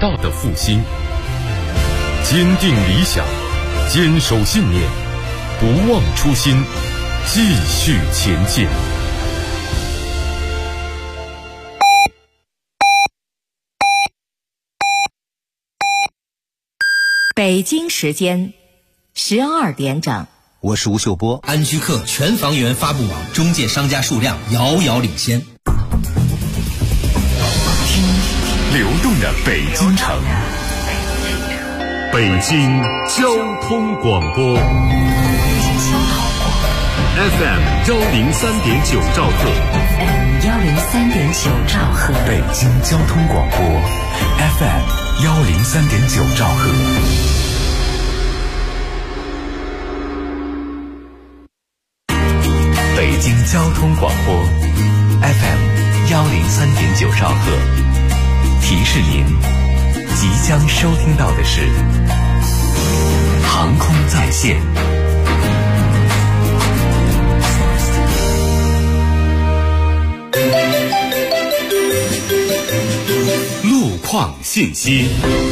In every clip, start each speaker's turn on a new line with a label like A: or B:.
A: 大的复兴。坚定理想，坚守信念，不忘初心，继续前进。
B: 北京时间12点整，
C: 我是吴秀波。
D: 安居客全房源发布网中介商家数量遥遥领先。
A: 听流动的北京城，北京交通广播 FM 103.9兆赫，
B: 103.9兆赫，
C: 北京交通广播 FM 103.9兆赫。北京交通广播 FM 103.9兆赫，提示您即将收听到的是航空在线。
A: 路况信息。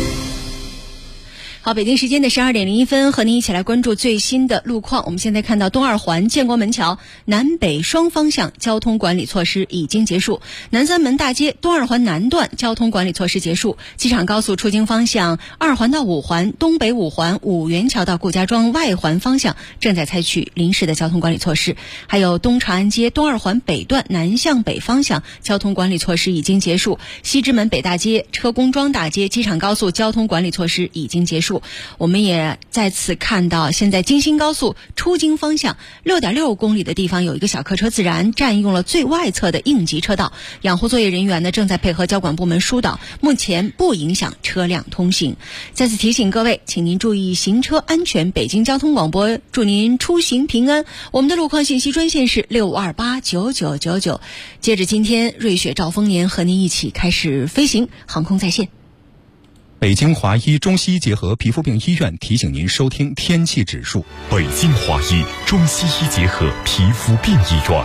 E: 好，北京时间的12点01分，和您一起来关注最新的路况。我们现在看到东二环建国门桥南北双方向交通管理措施已经结束，南三门大街东二环南段交通管理措施结束，机场高速出京方向2环到5环、东北5环五元桥到顾家庄外环方向正在采取临时的交通管理措施。还有东长安街东二环北段南向北方向交通管理措施已经结束，西直门北大街、车公庄大街机场高速交通管理措施已经结束。我们也再次看到，现在京新高速出京方向 6.6 公里的地方有一个小客车自燃，占用了最外侧的应急车道，养护作业人员呢正在配合交管部门疏导，目前不影响车辆通行。再次提醒各位，请您注意行车安全。北京交通广播祝您出行平安。我们的路况信息专线是65289999。接着今天瑞雪兆丰年和您一起开始飞行，航空在线。
F: 北京华医中西医结合皮肤病医院提醒您收听天气指数。
A: 北京华医中西医结合皮肤病医院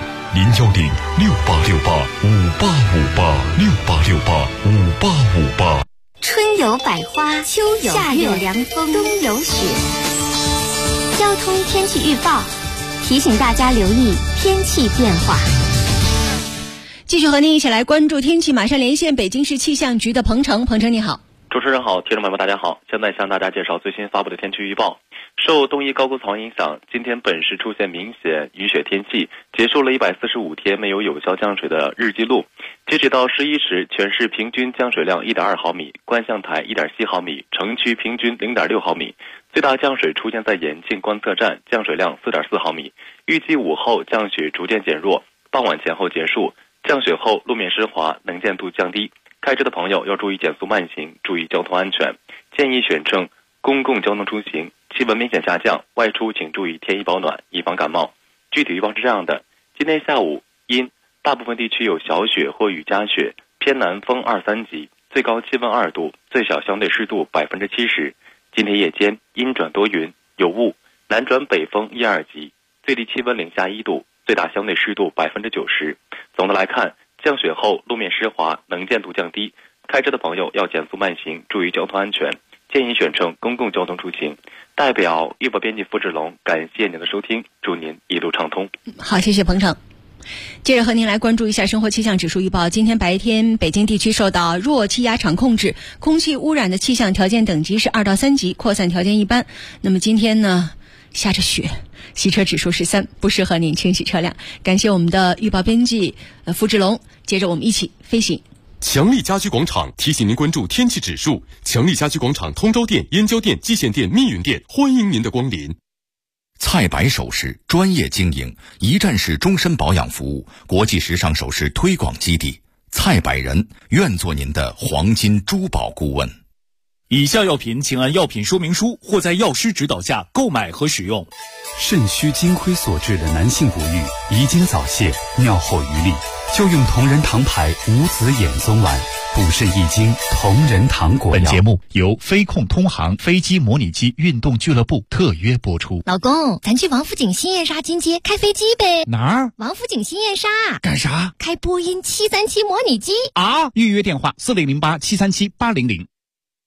A: ，0106868586868685858。
G: 春有百花，秋有夏有凉风，冬有雪。交通天气预报提醒大家留意天气变化。
E: 继续和您一起来关注天气，马上连线北京市气象局的彭程。彭程你好。
H: 主持人好，听众朋友们大家好，现在向大家介绍最新发布的天气预报。受东一高空槽影响，今天本市出现明显雨雪天气，结束了145天没有有效降水的日记录。截止到11时，全市平均降水量 1.2 毫米，观象台 1.7 毫米，城区平均 0.6 毫米。最大降水出现在延庆观测站，降水量 4.4 毫米。预计午后降雪逐渐减弱，傍晚前后结束。降雪后路面湿滑，能见度降低。开车的朋友要注意减速慢行，注意交通安全，建议选乘公共交通出行。气温明显下降，外出请注意添衣保暖，以防感冒。具体预报是这样的：今天下午阴，大部分地区有小雪或雨夹雪，偏南风2、3级，最高气温2度，最小相对湿度70%。今天夜间阴转多云，有雾，南转北风1、2级，最低气温零下1度，最大相对湿度90%。总的来看，降雪后路面湿滑，能见度降低，开车的朋友要减速慢行，注意交通安全，建议选乘公共交通出行。代表预报编辑付志龙，感谢您的收听，祝您一路畅通。
E: 好，谢谢彭程。接着和您来关注一下生活气象指数预报。今天白天北京地区受到弱气压场控制，空气污染的气象条件等级是2到3级，扩散条件一般。那么今天呢下着雪，洗车指数是3，不适合您清洗车辆。感谢我们的预报编辑付志龙。接着我们一起飞行。
A: 强力家居广场提醒您关注天气指数。强力家居广场通州店、燕郊店、蓟县店、密云店欢迎您的光临。
I: 蔡白首饰专业经营，一站式终身保养服务，国际时尚首饰推广基地。蔡百人愿做您的黄金珠宝顾问。
J: 以下药品请按药品说明书或在药师指导下购买和使用。
C: 肾虚金亏所致的男性不育、遗精早泄、尿后余力，就用同仁堂牌无子衍宗丸，补肾益精，同仁堂果药。
K: 本节目由飞控通航飞机模拟机运动俱乐部特约播出。
G: 老公，咱去王府井新燕莎金街开飞机呗？
K: 哪儿？
G: 王府井新燕莎。
K: 干啥？
G: 开波音737模拟机
K: 啊！预约电话4008-737-800。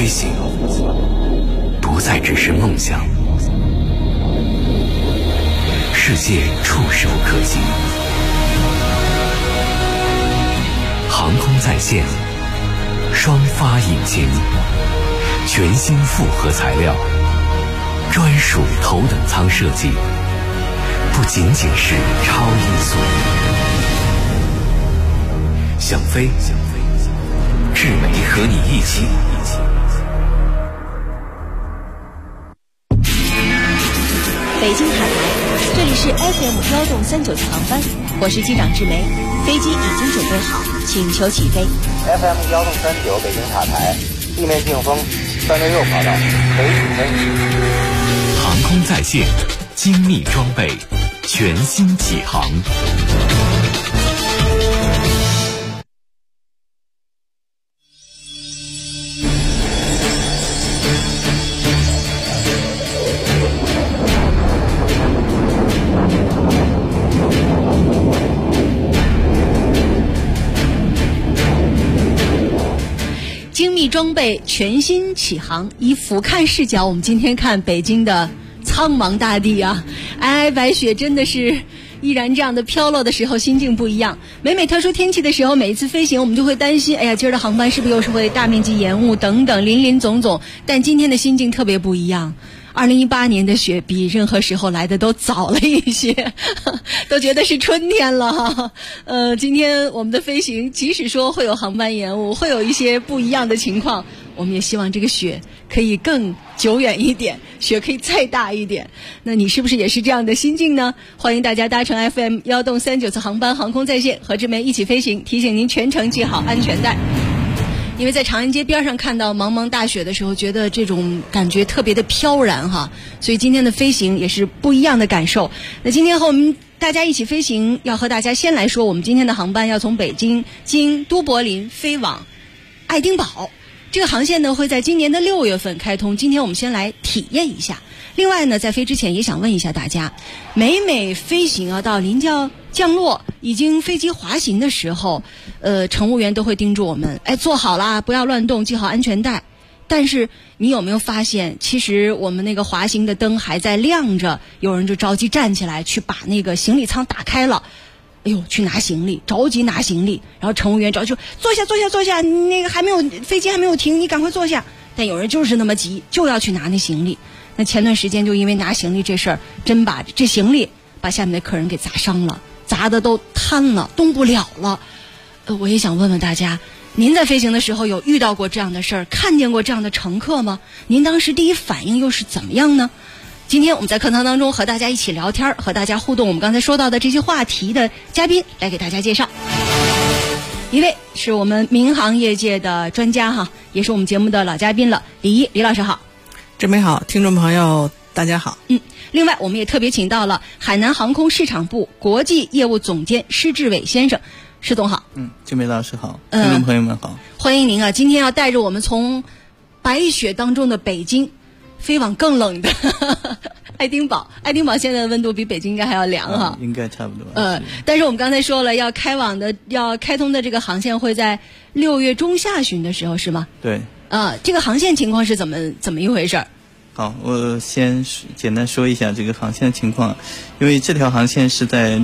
C: 飞行不再只是梦想，世界触手可及。航空在线，双发引擎，全新复合材料，专属头等舱设计，不仅仅是超音速。想飞，智媒和你一起。
E: 北京塔台，这里是 FM1.39次航班，我是机长智媒，飞机已经准备好，请求起飞。
L: FM1.39北京塔台，地面净风366跑道，可以起飞。
C: 航空在线，精密装备，全新起航。
E: 精密装备全新起航，以俯瞰视角，我们今天看北京的苍茫大地啊，皑皑白雪真的是依然这样的飘落的时候，心境不一样。每特殊天气的时候，每一次飞行我们就会担心，哎呀，今儿的航班是不是又是会大面积延误等等，林林总总。但今天的心境特别不一样。2018年的雪比任何时候来的都早了一些，都觉得是春天了哈。今天我们的飞行，即使说会有航班延误，会有一些不一样的情况，我们也希望这个雪可以更久远一点，雪可以再大一点。那你是不是也是这样的心境呢？欢迎大家搭乘 FM1.39次航班，航空在线，和志梅一起飞行，提醒您全程系好安全带。因为在长安街边上看到茫茫大雪的时候，觉得这种感觉特别的飘然哈，所以今天的飞行也是不一样的感受。那今天和我们大家一起飞行，要和大家先来说，我们今天的航班要从北京经都柏林飞往爱丁堡，这个航线呢会在今年的6月份开通。今天我们先来体验一下。另外呢，在飞之前也想问一下大家，每飞行啊到临降落已经飞机滑行的时候，乘务员都会叮嘱我们，哎，坐好啦，不要乱动，系好安全带。但是你有没有发现，其实我们那个滑行的灯还在亮着，有人就着急站起来去把那个行李舱打开了，哎呦，去拿行李，着急拿行李，然后乘务员着急说坐下，那个飞机还没有停，你赶快坐下。但有人就是那么急，就要去拿那行李。那前段时间就因为拿行李这事儿，真把这行李把下面的客人给砸伤了，砸的都瘫了，动不了了。我也想问问大家，您在飞行的时候有遇到过这样的事儿，看见过这样的乘客吗？您当时第一反应又是怎么样呢？今天我们在课堂当中和大家一起聊天，和大家互动我们刚才说到的这些话题的嘉宾来给大家介绍。一位是我们民航业界的专家哈，也是我们节目的老嘉宾了，李老师好。
M: 志梅好，听众朋友大家好。
E: 另外我们也特别请到了海南航空市场部国际业务总监施志伟先生。施总好。
M: 志梅老师好，听众朋友们好。
E: 欢迎您啊，今天要带着我们从白雪当中的北京飞往更冷的爱丁堡。爱丁堡现在的温度比北京应该还要凉哈。
M: 应该差不多。
E: 但是我们刚才说了，要开通的这个航线会在6月中下旬的时候是吗？
M: 对。
E: 这个航线情况是怎么一回事？
M: 好，我先简单说一下这个航线情况。因为这条航线是在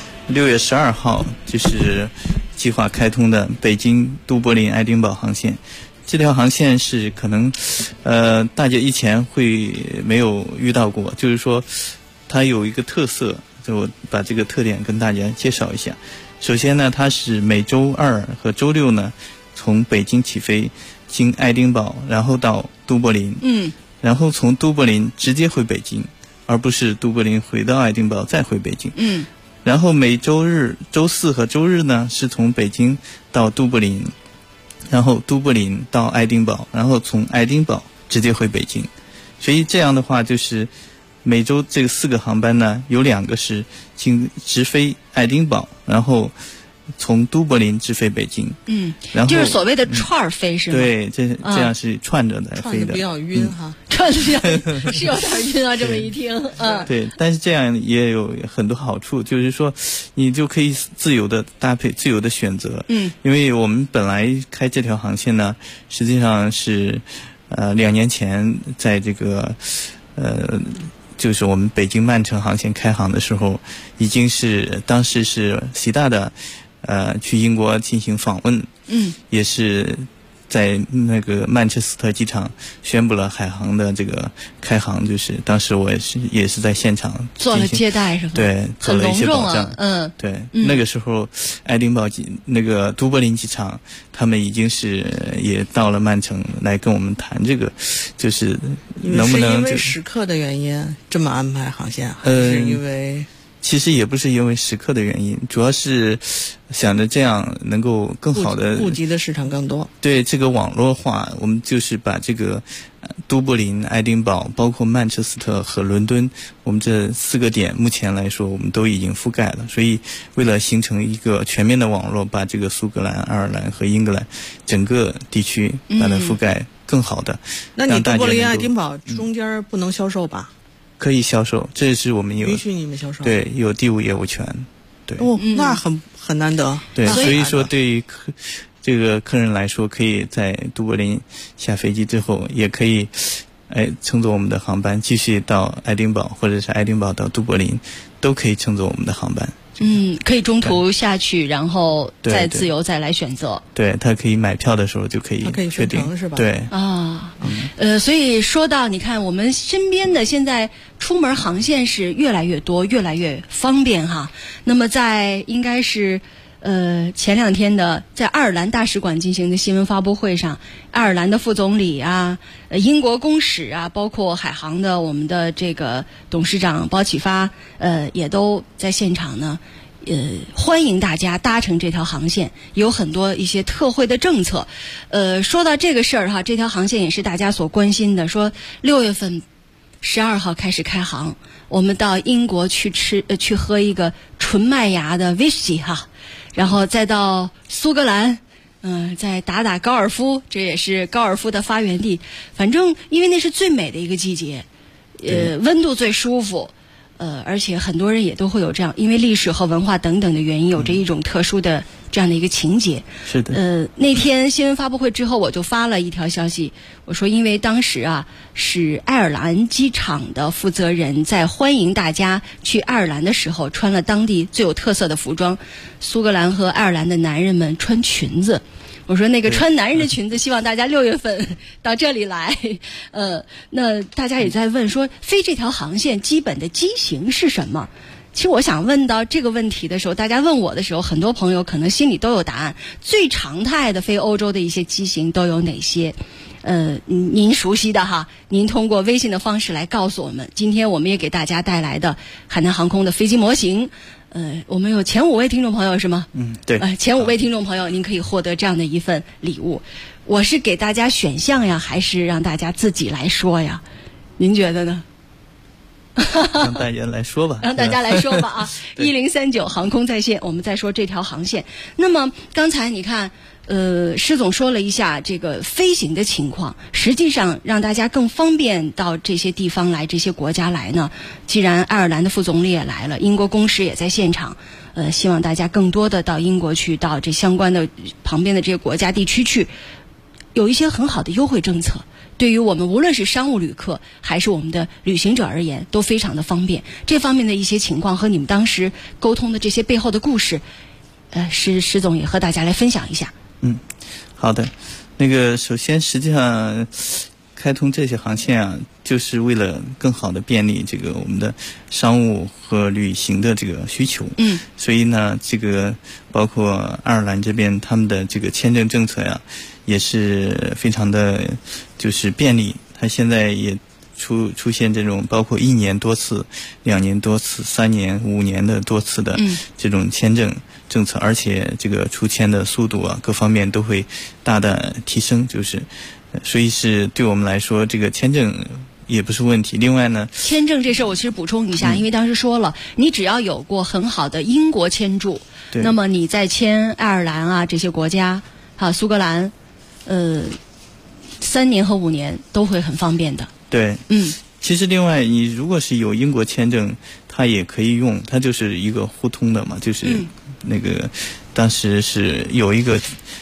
M: 6月12号就是计划开通的北京都柏林爱丁堡航线。这条航线是可能大家以前会没有遇到过，就是说它有一个特色，就我把这个特点跟大家介绍一下。首先呢，它是每周2和周6呢从北京起飞，经爱丁堡，然后到都柏林，然后从都柏林直接回北京，而不是都柏林回到爱丁堡再回北京。然后每周日、周4和周日呢是从北京到都柏林，然后都柏林到爱丁堡，然后从爱丁堡直接回北京。所以这样的话，就是每周这个4个航班呢，有2个是直飞爱丁堡，然后从都柏林直飞北京。然后
E: 就是所谓的串飞是吗？
M: 对，这样是串着的飞的。
E: 串的比较晕哈，串的比较是有点晕啊，这么一听。
M: 对，但是这样也有很多好处，就是说你就可以自由的搭配，自由的选择。因为我们本来开这条航线呢，实际上是 2年前在这个就是我们北京曼城航线开航的时候，已经是当时是习大的去英国进行访问，也是在那个曼彻斯特机场宣布了海航的这个开航，就是当时我也是在现场
E: 做了接待是吧？
M: 对，做了一些保障。对，那个时候爱丁堡那个都柏林机场，他们已经是也到了曼城来跟我们谈这个，就是能不能
N: 因为时刻的原因这么安排航线，还是因为？
M: 其实也不是因为时刻的原因，主要是想着这样能够更好的
N: 顾及的市场更多。
M: 对这个网络化，我们就是把这个都柏林、爱丁堡，包括曼彻斯特和伦敦，我们这4个点目前来说我们都已经覆盖了。所以为了形成一个全面的网络，把这个苏格兰、爱尔兰和英格兰整个地区把它覆盖更好的。
N: 那你都柏林、爱丁堡中间不能销售吧？
M: 可以销售，这是我们有
N: 允许你们销售，
M: 对，有第5业务权，对。
N: 那很难得。
M: 对，所以说对于这个客人来说，可以在都柏林下飞机之后，也可以乘坐我们的航班继续到爱丁堡，或者是爱丁堡到都柏林，都可以乘坐我们的航班。
E: 可以中途下去，然后再自由再来选择。
M: 对，他可以买票的时候就可以确定，
N: 是吧？
M: 对
E: 啊，所以说到你看，我们身边的现在出门航线是越来越多，越来越方便哈。那么在应该是前2天的在爱尔兰大使馆进行的新闻发布会上，爱尔兰的副总理啊，英国公使啊，包括海航的我们的这个董事长包启发，也都在现场呢。欢迎大家搭乘这条航线，有很多一些特惠的政策。说到这个事儿哈，这条航线也是大家所关心的。说6月份12号开始开航，我们到英国去喝一个纯麦芽的威士忌哈，然后再到苏格兰，再打高尔夫，这也是高尔夫的发源地。反正因为那是最美的一个季节，温度最舒服。而且很多人也都会有这样，因为历史和文化等等的原因，有着一种特殊的这样的一个情节。
M: 是的。
E: 那天新闻发布会之后，我就发了一条消息，我说因为当时啊是爱尔兰机场的负责人在欢迎大家去爱尔兰的时候，穿了当地最有特色的服装，苏格兰和爱尔兰的男人们穿裙子。我说那个穿男人的裙子，希望大家6月份到这里来。那大家也在问说，飞这条航线基本的机型是什么？其实我想问到这个问题的时候，大家问我的时候，很多朋友可能心里都有答案。最常态的飞欧洲的一些机型都有哪些？您熟悉的哈，您通过微信的方式来告诉我们。今天我们也给大家带来的海南航空的飞机模型。我们有前5位听众朋友是吗？
M: 对。
E: 前5位听众朋友，您可以获得这样的一份礼物。我是给大家选项呀，还是让大家自己来说呀？您觉得呢？
M: 让大家来说吧。
E: 让大家来说吧啊！1039航空在线，我们再说这条航线。那么刚才你看。施总说了一下这个飞行的情况，实际上让大家更方便到这些地方来，这些国家来呢。既然爱尔兰的副总理也来了，英国公使也在现场，希望大家更多的到英国去，到这相关的旁边的这些国家地区去，有一些很好的优惠政策。对于我们无论是商务旅客还是我们的旅行者而言，都非常的方便。这方面的一些情况和你们当时沟通的这些背后的故事，施总也和大家来分享一下。
M: 好的。那个首先实际上开通这些航线啊，就是为了更好的便利这个我们的商务和旅行的这个需求。所以呢，这个包括爱尔兰这边他们的这个签证政策呀，也是非常的就是便利。它现在也出现这种包括1年多次、2年多次、3年、5年的多次的这种签证政策，而且这个出签的速度啊，各方面都会大大提升，所以是对我们来说，这个签证也不是问题。另外呢，
E: 签证这事我其实补充一下，因为当时说了，你只要有过很好的英国签注，那么你在签爱尔兰啊这些国家苏格兰，3年和5年都会很方便的。
M: 对。其实另外你如果是有英国签证，它也可以用，它就是一个互通的嘛，就是那个当时是有一个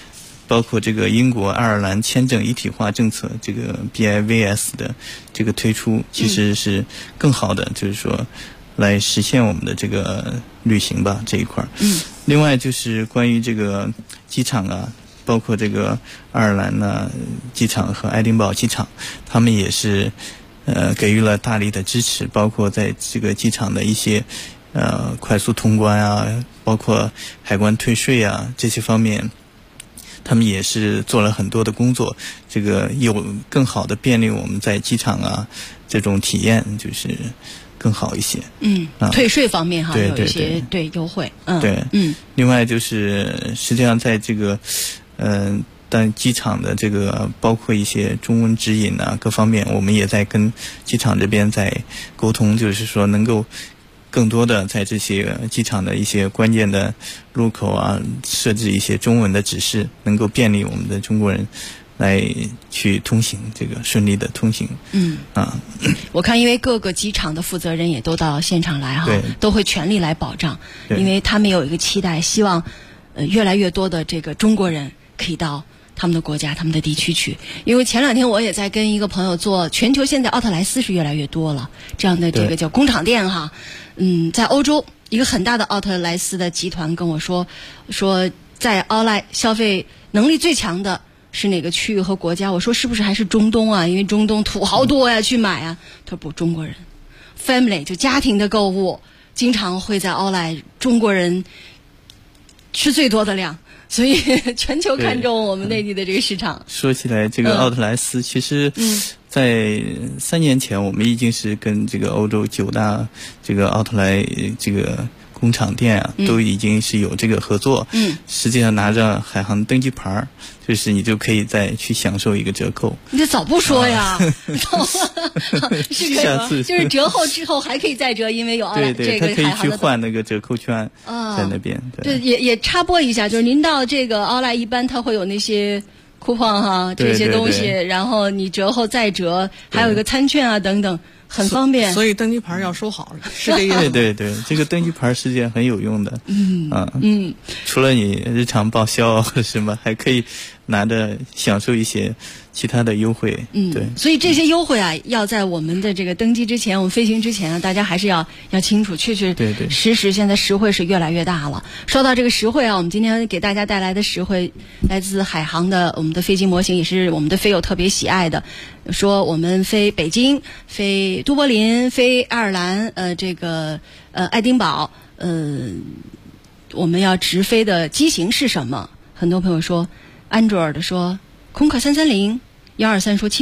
M: 包括这个英国、爱尔兰签证一体化政策，这个 BIVS 的这个推出，其实是更好的，就是说来实现我们的这个旅行吧这一块。另外就是关于这个机场啊，包括这个爱尔兰呢机场和爱丁堡机场，他们也是给予了大力的支持，包括在这个机场的一些快速通关啊，包括海关退税啊这些方面，他们也是做了很多的工作，这个有更好的便利我们在机场啊这种体验就是更好一些。
E: 退税方面哈，
M: 对
E: 有一些对优惠。
M: 另外就是实际上在这个但机场的这个包括一些中文指引啊各方面，我们也在跟机场这边在沟通，就是说能够更多的在这些机场的一些关键的路口啊设置一些中文的指示，能够便利我们的中国人来去通行，这个顺利的通行。
E: 我看因为各个机场的负责人也都到现场来哈，都会全力来保障，因为他们有一个期待，希望越来越多的这个中国人可以到他们的国家、他们的地区去。因为前2天我也在跟一个朋友做，全球现在奥特莱斯是越来越多了，这样的这个叫工厂店哈。在欧洲一个很大的奥特莱斯的集团跟我说在奥莱消费能力最强的是哪个区域和国家？我说是不是还是中东啊？因为中东土豪多呀，去买啊。他说不，中国人 family 就家庭的购物经常会在奥莱，中国人吃最多的量，所以全球看重我们内地的这个市场。
M: 说起来这个奥特莱斯其实在3年前我们已经是跟这个欧洲9大这个奥特莱这个工厂店啊都已经是有这个合作。实际上拿着海航登机牌，就是你就可以再去享受一个折扣。
E: 你这早不说呀！是可以
M: 下次
E: 就是折后之后还可以再折，因为有奥莱这个
M: 他可以去
E: 海航的
M: 换那个折扣券在那边。
E: 对，也插播一下，就是您到这个奥莱一般它会有那些coupon哈这些东西，然后你折后再折，还有一个餐券啊等等，很方便。
N: 所以登机牌要收好，是这个意思。
M: 对，这个登机牌实际上很有用的。除了你日常报销或者什么，还可以拿着享受一些其他的优惠。对。
E: 所以这些优惠啊，要在我们的这个登机之前，我们飞行之前啊，大家还是要清楚，确实现在实惠是越来越大了。说到这个实惠啊，我们今天给大家带来的实惠来自海航的我们的飞机模型，也是我们的飞友特别喜爱的。说我们飞北京、飞都柏林、飞爱尔兰、爱丁堡，我们要直飞的机型是什么？很多朋友说，安卓尔的说空客330。123说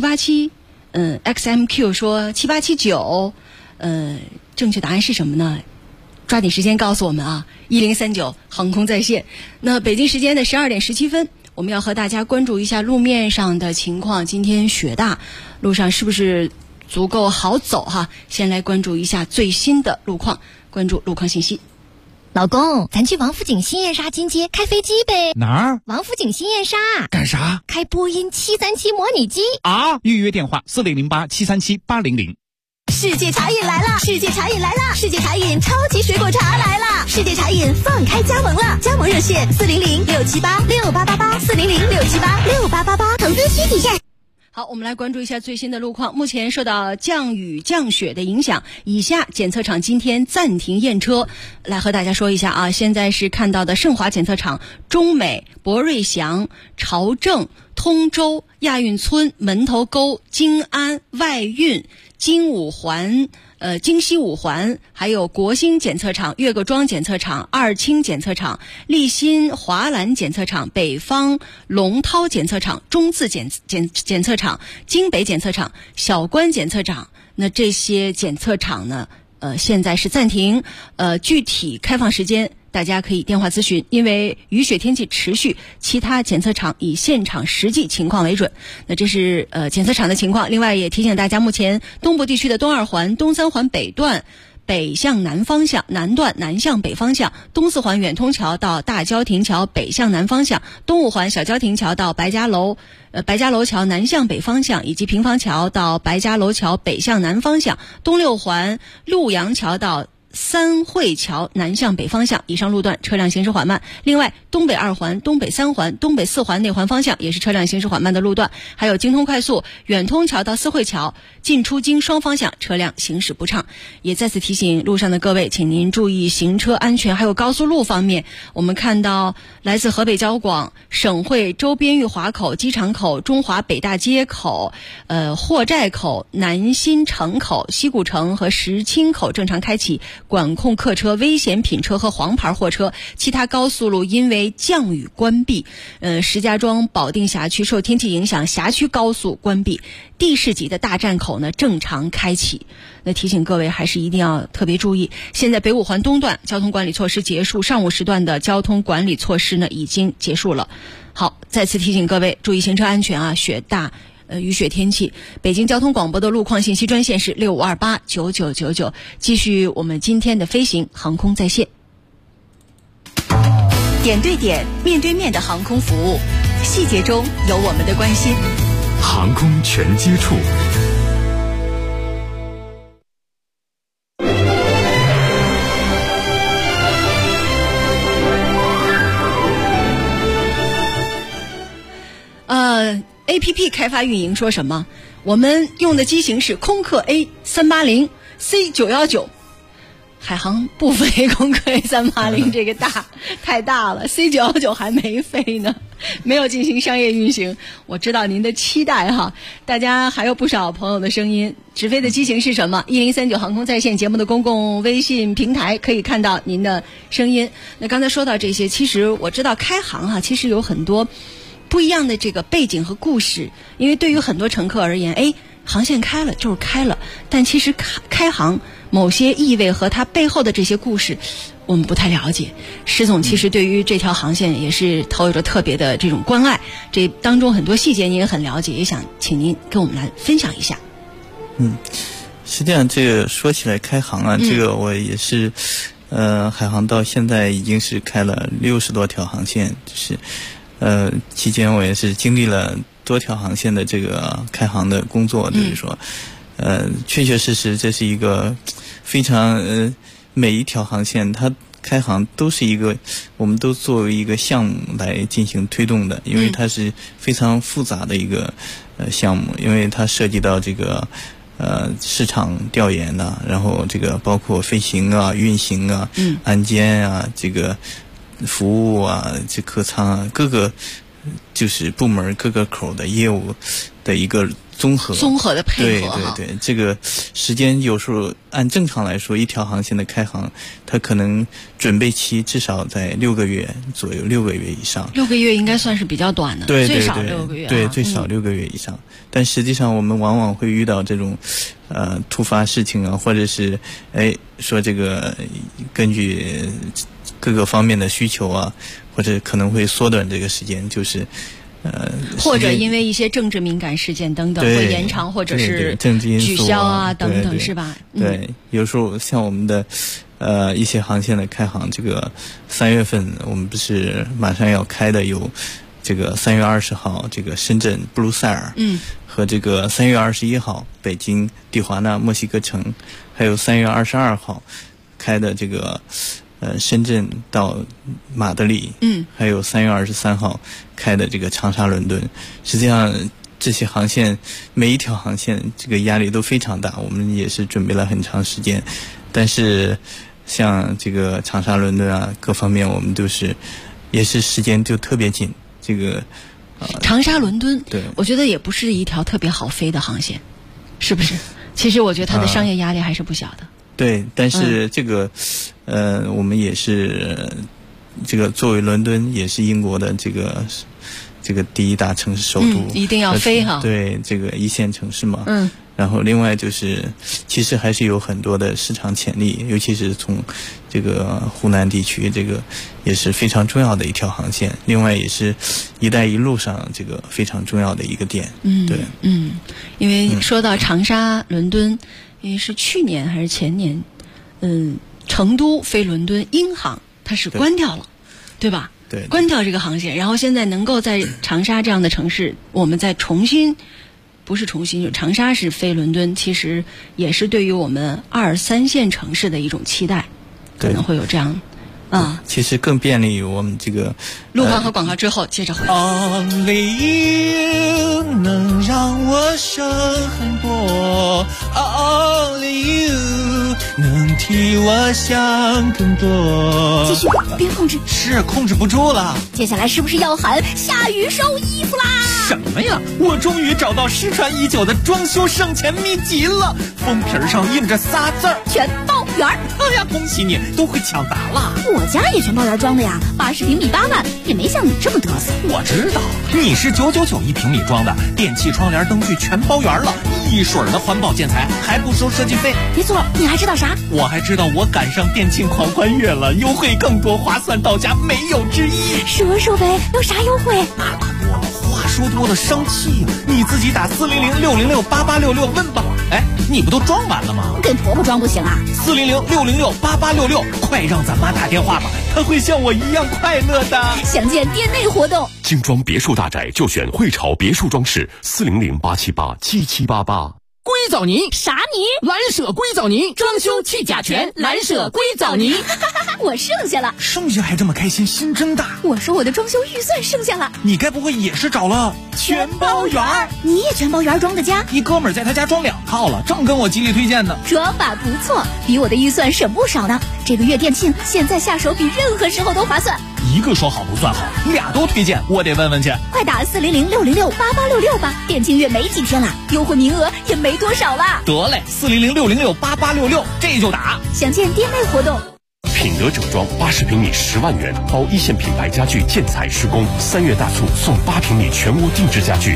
E: 787，XMQ 说7879，正确答案是什么呢？抓紧时间告诉我们啊！1039航空在线。那北京时间的12点17分，我们要和大家关注一下路面上的情况。今天雪大，路上是不是足够好走哈？先来关注一下最新的路况，关注路况信息。
O: 老公，咱去王府井新燕莎金街开飞机呗？
K: 哪儿？
O: 王府井新燕莎。
K: 干啥？
O: 开波音737模拟机
K: 啊！预约电话4008-737-800。
O: 世界茶饮来了！世界茶饮来了！世界茶饮超级水果茶来了！世界茶饮放开加盟了！加盟热线400-678-6888，400-678-6888，投资需体现。
E: 好，我们来关注一下最新的路况。目前受到降雨降雪的影响，以下检测场今天暂停验车。来和大家说一下啊，现在是看到的盛华检测场、中美、博瑞祥、朝正、通州、亚运村、门头沟、京安、外运、京五环、京西五环，还有国兴检测场、岳各庄检测场、二清检测场、立新华兰检测场、北方龙涛检测场、中自检测场、京北检测场、小关检测场。那这些检测场呢，现在是暂停，具体开放时间大家可以电话咨询，因为雨雪天气持续，其他检测场以现场实际情况为准。那这是检测场的情况。另外也提醒大家，目前东部地区的东2环、东3环北段北向南方向，南段南向北方向，东4环远通桥到大郊亭桥北向南方向，东5环小郊亭桥到白家楼桥南向北方向，以及平房桥到白家楼桥北向南方向，东6环陆阳桥到三汇桥南向北方向以上路段车辆行驶缓慢。另外，东北2环、东北3环、东北4环内环方向也是车辆行驶缓慢的路段。还有京通快速远通桥到四惠桥进出京双方向车辆行驶不畅。也再次提醒路上的各位，请您注意行车安全。还有高速路方面，我们看到来自河北交广省会周边裕华口、机场口、中华北大街口、货寨口、南新城口、西古城和石青口正常开启管控客车、危险品车和黄牌货车。其他高速路因为降雨关闭。石家庄保定辖区受天气影响，辖区高速关闭。地市级的大站口呢正常开启。那提醒各位还是一定要特别注意。现在北5环东段交通管理措施结束，上午时段的交通管理措施呢已经结束了。好，再次提醒各位注意行车安全啊！雪大。雨雪天气，北京交通广播的路况信息专线是65289999。继续我们今天的飞行航空在线，
B: 点对点、面对面的航空服务，细节中有我们的关心。
A: 航空全接触。
E: APP 开发运营说什么？我们用的机型是空客 A380 C919， 海航不飞空客 A380 这个太大了， C919 还没飞呢，没有进行商业运行。我知道您的期待哈，大家还有不少朋友的声音。直飞的机型是什么？1039航空在线节目的公共微信平台可以看到您的声音。那刚才说到这些，其实我知道开航其实有很多不一样的这个背景和故事，因为对于很多乘客而言，航线开了就是开了，但其实开航某些意味和它背后的这些故事我们不太了解。施总其实对于这条航线也是投有着特别的这种关爱，这当中很多细节您也很了解，也想请您跟我们来分享一下。
M: 实际上这个说起来开航这个我也是海航到现在已经是开了60多条航线，就是期间我也是经历了多条航线的这个开航的工作，就是说确确实实这是一个非常每一条航线它开航都是一个我们都作为一个项目来进行推动的，因为它是非常复杂的一个项目，因为它涉及到这个市场调研然后这个包括飞行运行安监这个服务这客舱各个就是部门各个口的业务的一个综合
E: 的配合。
M: 对，这个时间有时候按正常来说，一条航线的开航，它可能准备期至少在6个月左右，6个月以上。
E: 6个月应该算是比较短的，
M: 对，
E: 最少6个月。
M: 对，最少6个月以上。但实际上我们往往会遇到这种突发事情或者是说这个根据各个方面的需求或者可能会缩短这个时间，就是
E: 或者因为一些政治敏感事件等等会延长，或者是
M: 政治因素
E: 取消等等，是吧？
M: 对，有时候像我们的一些航线的开航，这个3月份我们不是马上要开的有这个3月20号这个深圳布鲁塞尔，和这个3月21号北京蒂华纳墨西哥城，还有3月22号开的这个深圳到马德里，还有3月23号开的这个长沙伦敦。实际上这些航线每一条航线这个压力都非常大，我们也是准备了很长时间，但是像这个长沙伦敦各方面我们都是也是时间就特别紧。这个
E: 长沙伦敦，
M: 对，
E: 我觉得也不是一条特别好飞的航线，是不是？其实我觉得它的商业压力还是不小的。
M: 对，但是这个我们也是这个作为伦敦也是英国的这个第一大城市首都，
E: 一定要飞哈。
M: 对，这个一线城市嘛。然后另外就是其实还是有很多的市场潜力，尤其是从这个湖南地区，这个也是非常重要的一条航线，另外也是一带一路上这个非常重要的一个点。对，
E: 因为说到长沙伦敦，因为是去年还是前年，成都飞伦敦英航它是关掉了，对吧？
M: 对，
E: 关掉这个航线，然后现在能够在长沙这样的城市，我们再重新不是重新，就长沙是飞伦敦，其实也是对于我们2、3线城市的一种期待，可能会有这样啊。
M: 其实更便利于我们这个
E: 路况和广告之后接着回来。
P: Only you 能让我省很多 ，Only you 能替我想更多。
O: 继续，别控制。
P: 是控制不住了。
O: 接下来是不是要喊下雨收衣服啦？
P: 什么呀！我终于找到失传已久的装修省钱秘籍了，封皮上印着仨字儿：
O: 全包圆。
P: 哎呀，恭喜你，都会抢答了。
O: 我家也全包圆装的呀，80平米8万，也没像你这么嘚瑟。
P: 我知道，你是999一平米装的，电器、窗帘、灯具全包圆了，一水儿的环保建材，还不收设计费。
O: 别错，你还知道啥？
P: 我还知道我赶上电竞狂欢月了，优惠更多，划算到家，没有之一。
O: 说呗，有啥优惠？
P: 那可多了，话说多了生气呀！你自己打400-606-8866问吧。哎，你不都装完了吗？
O: 给婆婆装不行啊
P: ？400-606-8866，快让咱妈打电话吧，她会像我一样快乐的。
O: 详见店内活动。
A: 精装别墅大宅就选汇潮别墅装饰，400-878-7788。
Q: 硅藻泥
O: 啥泥？
Q: 蓝舍硅藻泥，装修去甲醛，蓝舍硅藻泥。
O: 我剩下了，
P: 剩下还这么开心，心真大。
O: 我说我的装修预算剩下了，
P: 你该不会也是找了全包圆？
O: 你也全包圆装的家？
P: 一哥们儿在他家装2套了，正跟我极力推荐呢。
O: 装法不错，比我的预算省不少呢。这个月店庆，现在下手比任何时候都划算。
P: 一个说好不算好，俩都推荐，我得问问去。
O: 快打400-606-8866吧，店庆月没几天了，优惠名额也没多少了。
P: 得嘞，400-606-8866，这就打。
O: 详见店内活动。
A: 品德整装80平米10万元，包一线品牌家具建材施工，3月大促送8平米全屋定制家具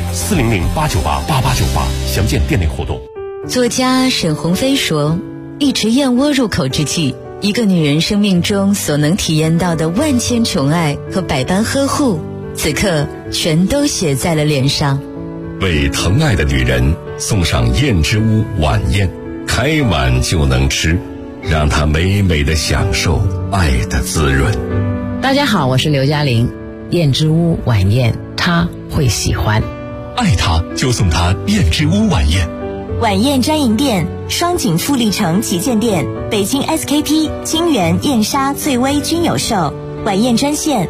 A: ，400-898-8898，详见店内活动。
R: 作家沈鸿飞说，一池燕窝入口之际，一个女人生命中所能体验到的万千宠爱和百般呵护，此刻全都写在了脸上。
A: 为疼爱的女人送上燕之屋晚宴，开碗就能吃，让她美美的享受爱的滋润。
S: 大家好，我是刘嘉玲。燕之屋晚宴，她会喜欢。
A: 爱她就送她燕之屋晚宴。
G: 晚宴专营店：双井富力城旗舰店、北京 SKP、金源、燕莎、翠微均有售。晚宴专线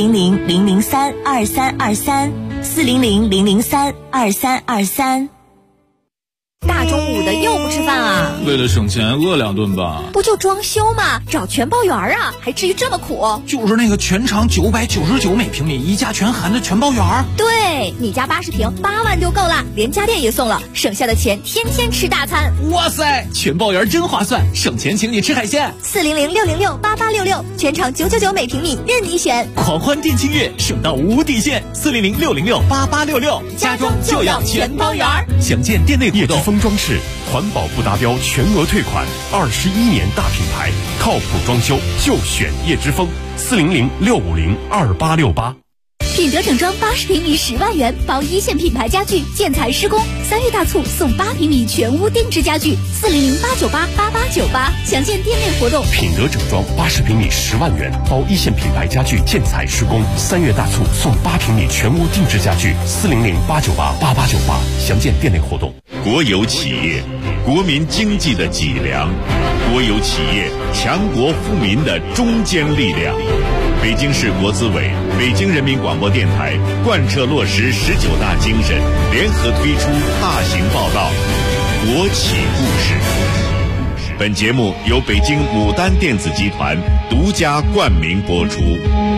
G: 400-003-2323，400-003-2323。大中午的又不吃饭啊？
J: 为了省钱饿2顿吧。
O: 不就装修吗？找全包圆啊，还至于这么苦？
P: 就是那个全长999每平米，一价全含的全包圆。
O: 对，你家80平8万就够了，连家电也送了，省下的钱天天吃大餐。
P: 哇塞，全包圆真划算，省钱请你吃海鲜。
O: 400-606-8866，全长999每平米，任你选。
P: 狂欢店庆月，省到无底线。400-606-8866，家装就要全包圆。详见店内活动。
A: 风装饰环保不达标全额退款，21年大品牌，靠谱装修就选叶之风。400-650-2868。
O: 品德整装80平米10万元，包一线品牌家具建材施工，3月大促送8平米全屋定制家具，400-898-8898，详见店内活动。
A: 品德整装80平米10万元，包一线品牌家具建材施工，3月大促送8平米全屋定制家具，400-898-8898，详见店内活动。
T: 国有企业，国民经济的脊梁；国有企业，强国富民的中坚力量。北京市国资委、北京人民广播电台贯彻落实19大精神，联合推出大型报道《国企故事》。本节目由北京牡丹电子集团独家冠名播出。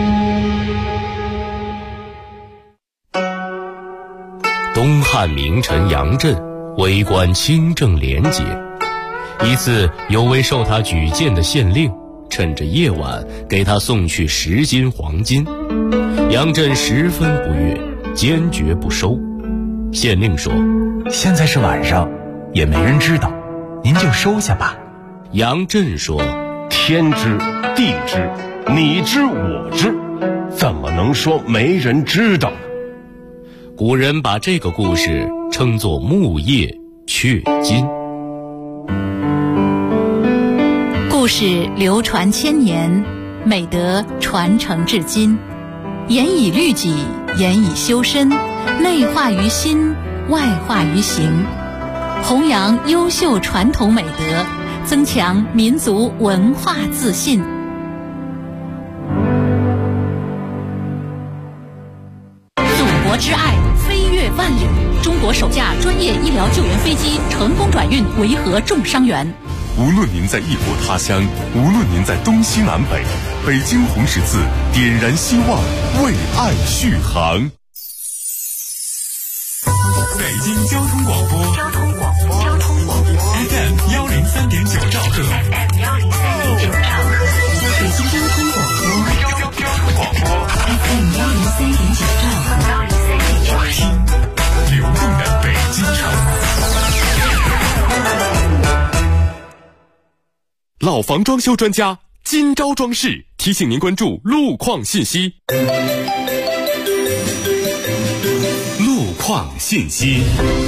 U: 东汉名臣杨震为官清正廉洁，一次有位受他举荐的县令趁着夜晚给他送去10斤黄金，杨震十分不悦，坚决不收。县令说：“
V: 现在是晚上，也没人知道，您就收下吧。”
U: 杨震说：“
A: 天知地知，你知我知，怎么能说没人知道呢？”
U: 古人把这个故事称作木叶雀金。
W: 故事流传千年，美德传承至今，严以律己，严以修身，内化于心， 外化于行，弘扬优秀传统美德，增强民族文化自信。祖国之爱飞越万里，中国首架专业医疗救援飞机成功转运维和重伤员。
A: 无论您在异国他乡，无论您在东西南北，北京红十字点燃希望，为爱续航。
D: 北京交通广播FM 103.9兆赫，
O: 北京交通广播 FM 103.9兆赫，
D: 听流动的北京城。
A: 老房装修专家今朝装饰提醒您关注路况信息。路况信息。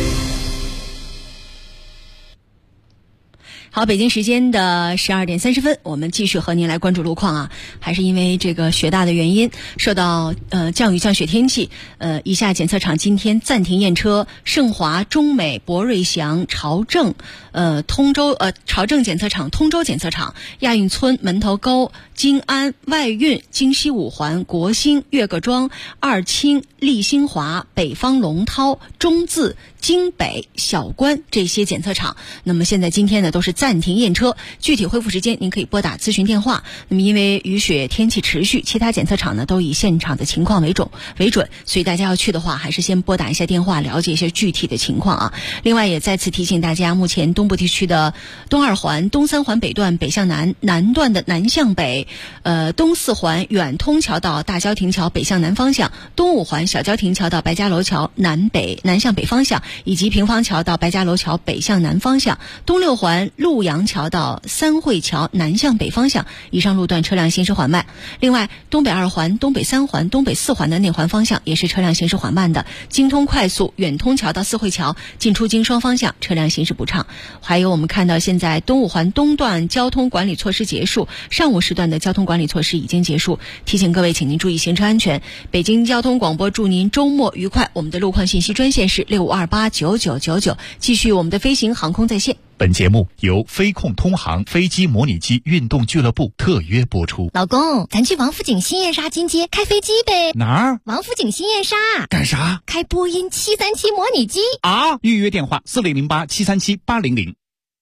E: 好，北京时间的12点30分，我们继续和您来关注路况啊。还是因为这个雪大的原因，受到降雨降雪天气，以下检测场今天暂停验车：盛华、中美、博瑞祥、朝正，朝正检测场、通州检测场、亚运村、门头沟、金安、外运、京西五环、国兴、岳各庄、二清、立新华、北方龙涛、中自、京北、小关这些检测场。那么现在今天呢都是暂停验车，具体恢复时间您可以拨打咨询电话。那么因为雨雪天气持续，其他检测场呢都以现场的情况为准，所以大家要去的话还是先拨打一下电话，了解一下具体的情况啊。另外也再次提醒大家，目前东部地区的东二环、东三环北段北向南、南段的南向北，东四环远通桥到大郊亭桥北向南方向，东五环小郊亭桥到白家楼桥南向北方向，以及平房桥到白家楼桥北向南方向，东六环陆阳桥到三汇桥南向北方向，以上路段车辆行驶缓慢。另外，东北二环、东北三环、东北四环的内环方向也是车辆行驶缓慢的。京通快速远通桥到四汇桥进出京双方向车辆行驶不畅。还有我们看到现在东五环东段交通管理措施结束，上午时段的交通管理措施已经结束，提醒各位请您注意行车安全。北京交通广播祝您周末愉快。我们的路况信息专线是65289999，继续我们的飞行航空在线。
K: 本节目由飞控通航飞机模拟机运动俱乐部特约播出。
O: 老公，咱去王府井新燕莎金街开飞机呗。
K: 哪儿？
O: 王府井新燕莎。
K: 干啥？
O: 开波音737模拟机
K: 啊！预约电话4008737800。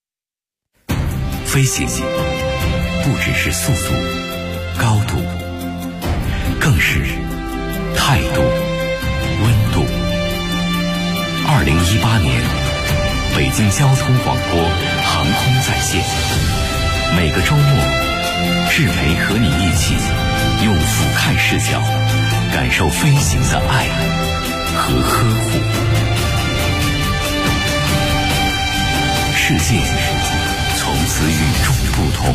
C: 飞行不只是速度、高度，更是态度、温度。2018年，北京交通广播航空在线，每个周末，志培和你一起用俯瞰视角感受飞行的爱和呵护。世界从此与众不同。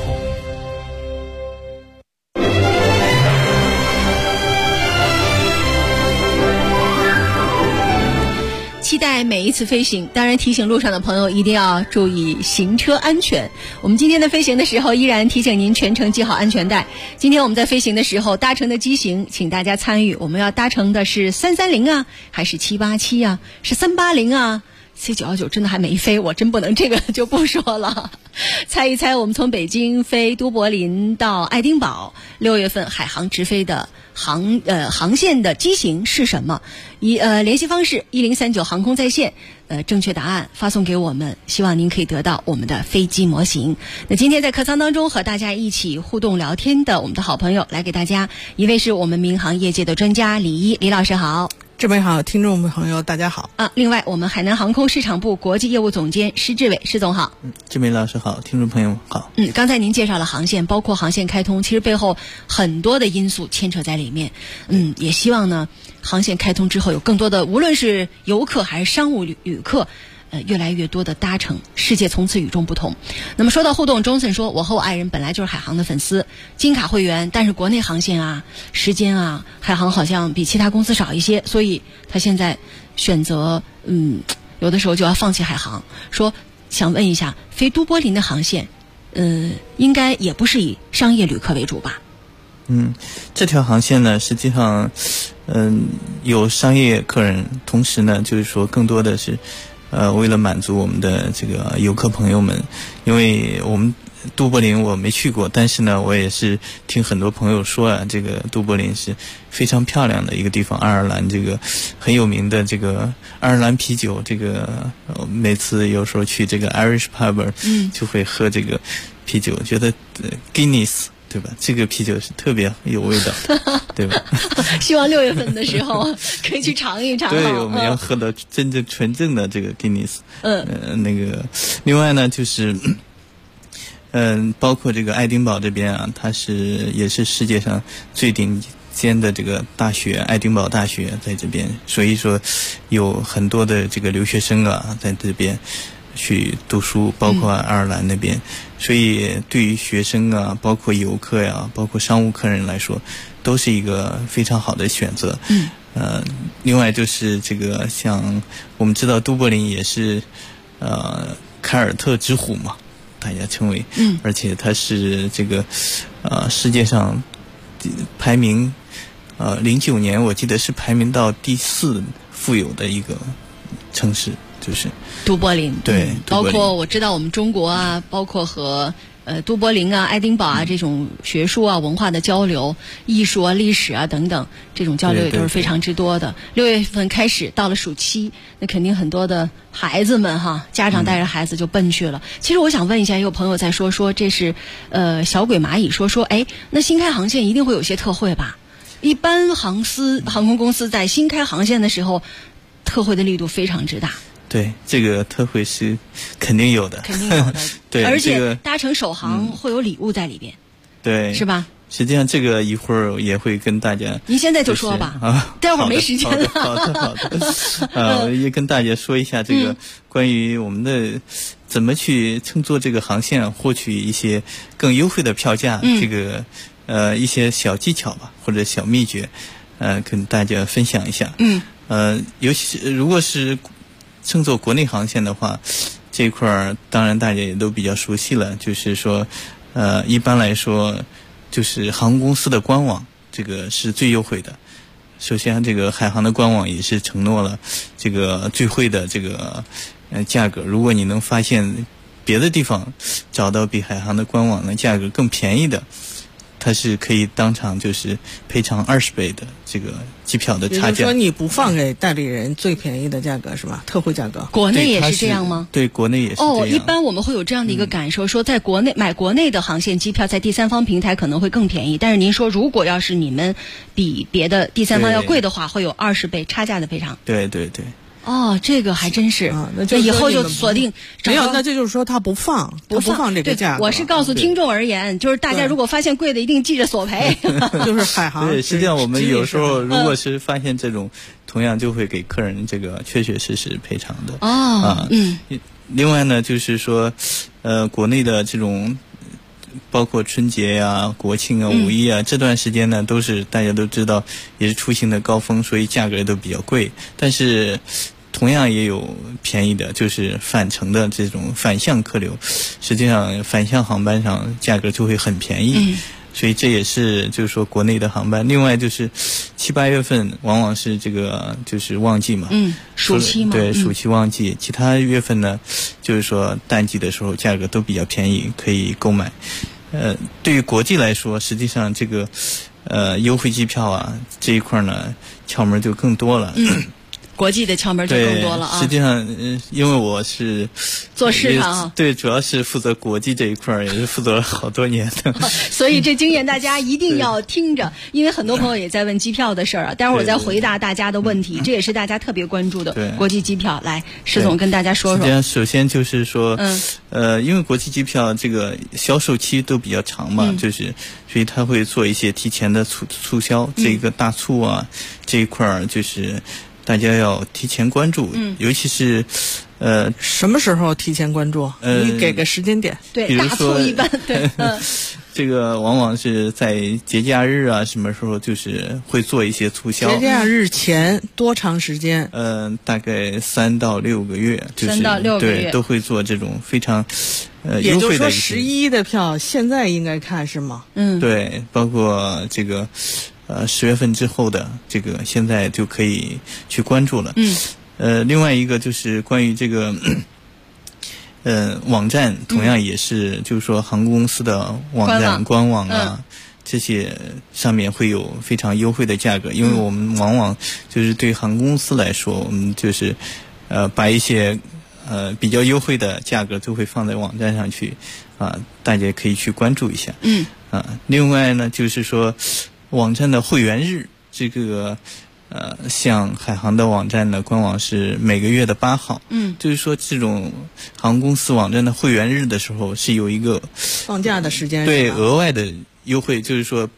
E: 期待每一次飞行，当然提醒路上的朋友一定要注意行车安全。我们今天的飞行的时候依然提醒您全程系好安全带。今天我们在飞行的时候搭乘的机型请大家参与，我们要搭乘的是330啊，还是787啊，是380啊，C919真的还没飞，我真不能这个就不说了。猜一猜我们从北京飞都柏林到爱丁堡6月份海航直飞的航线的机型是什么？联系方式1039航空在线，正确答案发送给我们，希望您可以得到我们的飞机模型。那今天在客舱当中和大家一起互动聊天的我们的好朋友，来给大家一位是我们民航业界的专家李一，李老师好。
N: 志伟好，听众朋友大家好
E: 啊！另外，我们海南航空市场部国际业务总监施志伟，施总好。
M: 志伟老师好，听众朋友好。
E: 刚才您介绍了航线，包括航线开通，其实背后很多的因素牵扯在里面。也希望呢，航线开通之后有更多的，无论是游客还是商务旅客。越来越多的搭乘，世界从此与众不同。那么说到互动 ，Johnson 说，我和我爱人本来就是海航的粉丝，金卡会员，但是国内航线啊、时间啊，海航好像比其他公司少一些，所以他现在选择，有的时候就要放弃海航。说想问一下，飞都柏林的航线，应该也不是以商业旅客为主吧？
M: 这条航线呢，实际上， 有商业客人，同时呢，就是说更多的是，为了满足我们的这个游客朋友们，因为我们都柏林我没去过，但是呢，我也是听很多朋友说啊，这个都柏林是非常漂亮的一个地方，爱尔兰这个很有名的这个爱尔兰啤酒，这个每次有时候去这个 Irish pub， 就会喝这个啤酒，觉得Guinness。对吧？这个啤酒是特别有味道，对吧？
E: 希望6月份的时候可以去尝一尝。
M: 对，我们要喝到真正纯正的这个 Guinness。那个，另外呢，就是，包括这个爱丁堡这边啊，它也是世界上最顶尖的这个大学，爱丁堡大学在这边，所以说有很多的这个留学生啊在这边去读书，包括爱尔兰那边，所以对于学生啊，包括游客呀，包括商务客人来说，都是一个非常好的选择。另外就是这个，像我们知道都柏林也是凯尔特之虎嘛，大家称为，而且它是这个世界上排名09年我记得是排名到第4富有的一个城市。就是
E: 都柏林，
M: 对，
E: 包括我知道我们中国啊，包括和都柏林啊、爱丁堡啊这种学术啊、文化的交流、艺术啊、历史啊等等，这种交流也都是非常之多的。6月份开始到了暑期，那肯定很多的孩子们哈，家长带着孩子就奔去了。其实我想问一下，也有朋友在说这是小鬼蚂蚁说，哎，那新开航线一定会有些特惠吧？一般航空公司在新开航线的时候，特惠的力度非常之大。
M: 对，这个特惠是肯定有的，
E: 肯定有的。
M: 对，
E: 而且搭乘首航会有礼物在里边，
M: 对，
E: 是吧？
M: 实际上这个一会儿也会跟大家。
E: 您现在就说吧，待会儿没时间了。
M: 好的。也跟大家说一下这个关于我们的怎么去乘坐这个航线获取一些更优惠的票价，这个一些小技巧吧，或者小秘诀，跟大家分享一下。尤其是如果是乘坐国内航线的话，这一块当然大家也都比较熟悉了，就是说，一般来说，就是航空公司的官网，这个是最优惠的。首先，这个海航的官网也是承诺了这个最惠的这个价格。如果你能发现别的地方找到比海航的官网的价格更便宜的，它是可以当场就是赔偿20倍的这个机票的差价。
N: 也就是说你不放给代理人最便宜的价格是吧？特惠价格。
E: 国内也是这样吗？
M: 对，国内也是这样。
E: 一般我们会有这样的一个感受，说在国内买国内的航线机票，在第三方平台可能会更便宜。但是您说，如果要是你们比别的第三方要贵的话，会有20倍差价的赔偿。
M: 对。
E: 这个还真是，
N: 那
E: 以后就锁定
N: 没有，那这就是说他不放这个价格。
E: 我是告诉听众而言，就是大家如果发现贵的，一定记着索赔。
N: 就是海航。
M: 对，实际上我们有时候如果是发现这种，同样就会给客人这个确实赔偿的。另外呢，就是说，国内的这种。包括春节呀、国庆啊、五一啊，这段时间呢，都是大家都知道，也是出行的高峰，所以价格都比较贵。但是，同样也有便宜的，就是返程的这种反向客流，实际上反向航班上价格就会很便宜。所以这也是就是说国内的航班。另外就是7、8月份往往是这个就是旺季嘛，
E: 暑期嘛，
M: 对，暑期旺季。其他月份呢，就是说淡季的时候价格都比较便宜，可以购买。对于国际来说，实际上这个优惠机票啊这一块呢，窍门就更多了。
E: 国际的窍门就更多了啊！
M: 实际上，因为我是
E: 做市场啊，
M: 对，主要是负责国际这一块，也是负责了好多年的。
E: 所以这经验大家一定要听着，因为很多朋友也在问机票的事儿啊。待会儿我再回答大家的问题，这也是大家特别关注的国际机票。来，石总跟大家说说。
M: 实际上，首先就是说，因为国际机票这个销售期都比较长嘛，就是所以他会做一些提前的促销，这个大促啊这一块就是。大家要提前关注，尤其是，
N: 什么时候提前关注？你给个时间点。
E: 对，大促一般，对，
M: 这个往往是在节假日啊，什么时候就是会做一些促销。
N: 节假日前多长时间？
M: 大概3到6个月，就是
E: 3到6个月，
M: 对，都会做这种非常
N: 也就是说11的票现在应该看是吗？
M: 对，包括这个。 10月份之后的这个现在就可以去关注了。另外一个就是关于这个网站，同样也是就是说航空公司的网站官网啊。这些上面会有非常优惠的价格，因为我们往往就是对航空公司来说，我们就是把一些比较优惠的价格都会放在网站上去大家可以去关注一下。另外呢，就是说网站的会员日，这个像海航的网站的官网是每个月的8号。就是说这种航空公司网站的会员日的时候是有一个
N: 放假的时间，
M: 对额外的优惠，就是说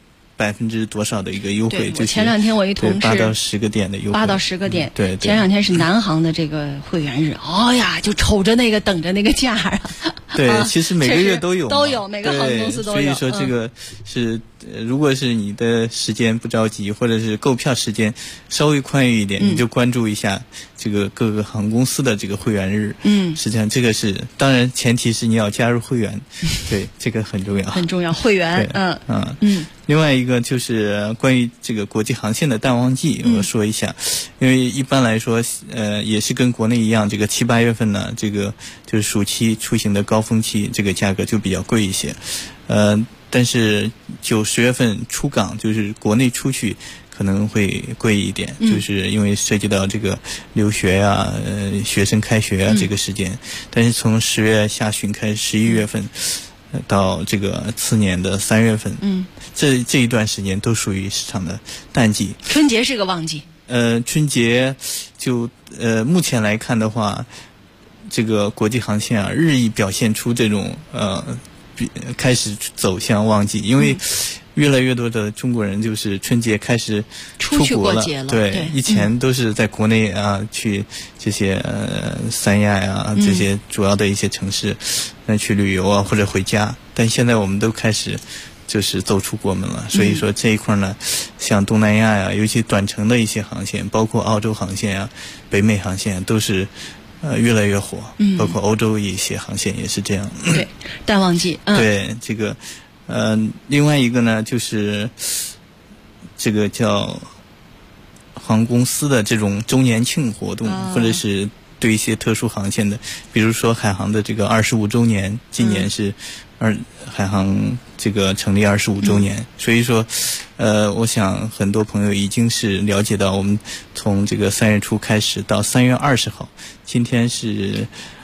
M: %多少的一个优惠。就是
E: 前2天我一同事
M: 8到10个点的优惠
E: ，8到10个点。
M: 对，
E: 前2天是南航的这个会员日，就瞅着那个等着那个价啊。
M: 对，其实每个月都有
E: 每个航空公司都有。
M: 所以说这个是如果是你的时间不着急，或者是购票时间稍微宽裕一点，你就关注一下这个各个航空公司的这个会员日。实际上这个是当然前提是你要加入会员。对，这个很重要，
E: 很重要，会员。
M: 另外一个就是关于这个国际航线的淡旺季，我说一下。因为一般来说也是跟国内一样，这个7、8月份呢，这个就是暑期出行的高峰期，这个价格就比较贵一些。但是9、10月份出港，就是国内出去可能会贵一点，就是因为涉及到这个留学呀、学生开学啊这个时间。但是从10月下旬开始，11月份到这个次年的3月份，这一段时间都属于市场的淡季。
E: 春节是个旺季。
M: 春节就目前来看的话，这个国际航线日益表现出这种开始走向旺季，因为越来越多的中国人就是春节开始出国了。对，以前都是在国内去这些三亚呀这些主要的一些城市去旅游或者回家，但现在我们都开始就是走出国门了。所以说这一块呢，像东南亚呀，尤其短程的一些航线，包括澳洲航线北美航线都是越来越火。包括欧洲一些航线也是这样。
E: 对，淡旺季。
M: 对，这个另外一个呢，就是这个叫航空公司的这种周年庆活动，或者是对一些特殊航线的，比如说海航的这个25周年，今年是海航这个成立25周年。所以说我想很多朋友已经是了解到，我们从这个3月初开始到3月20号，今天是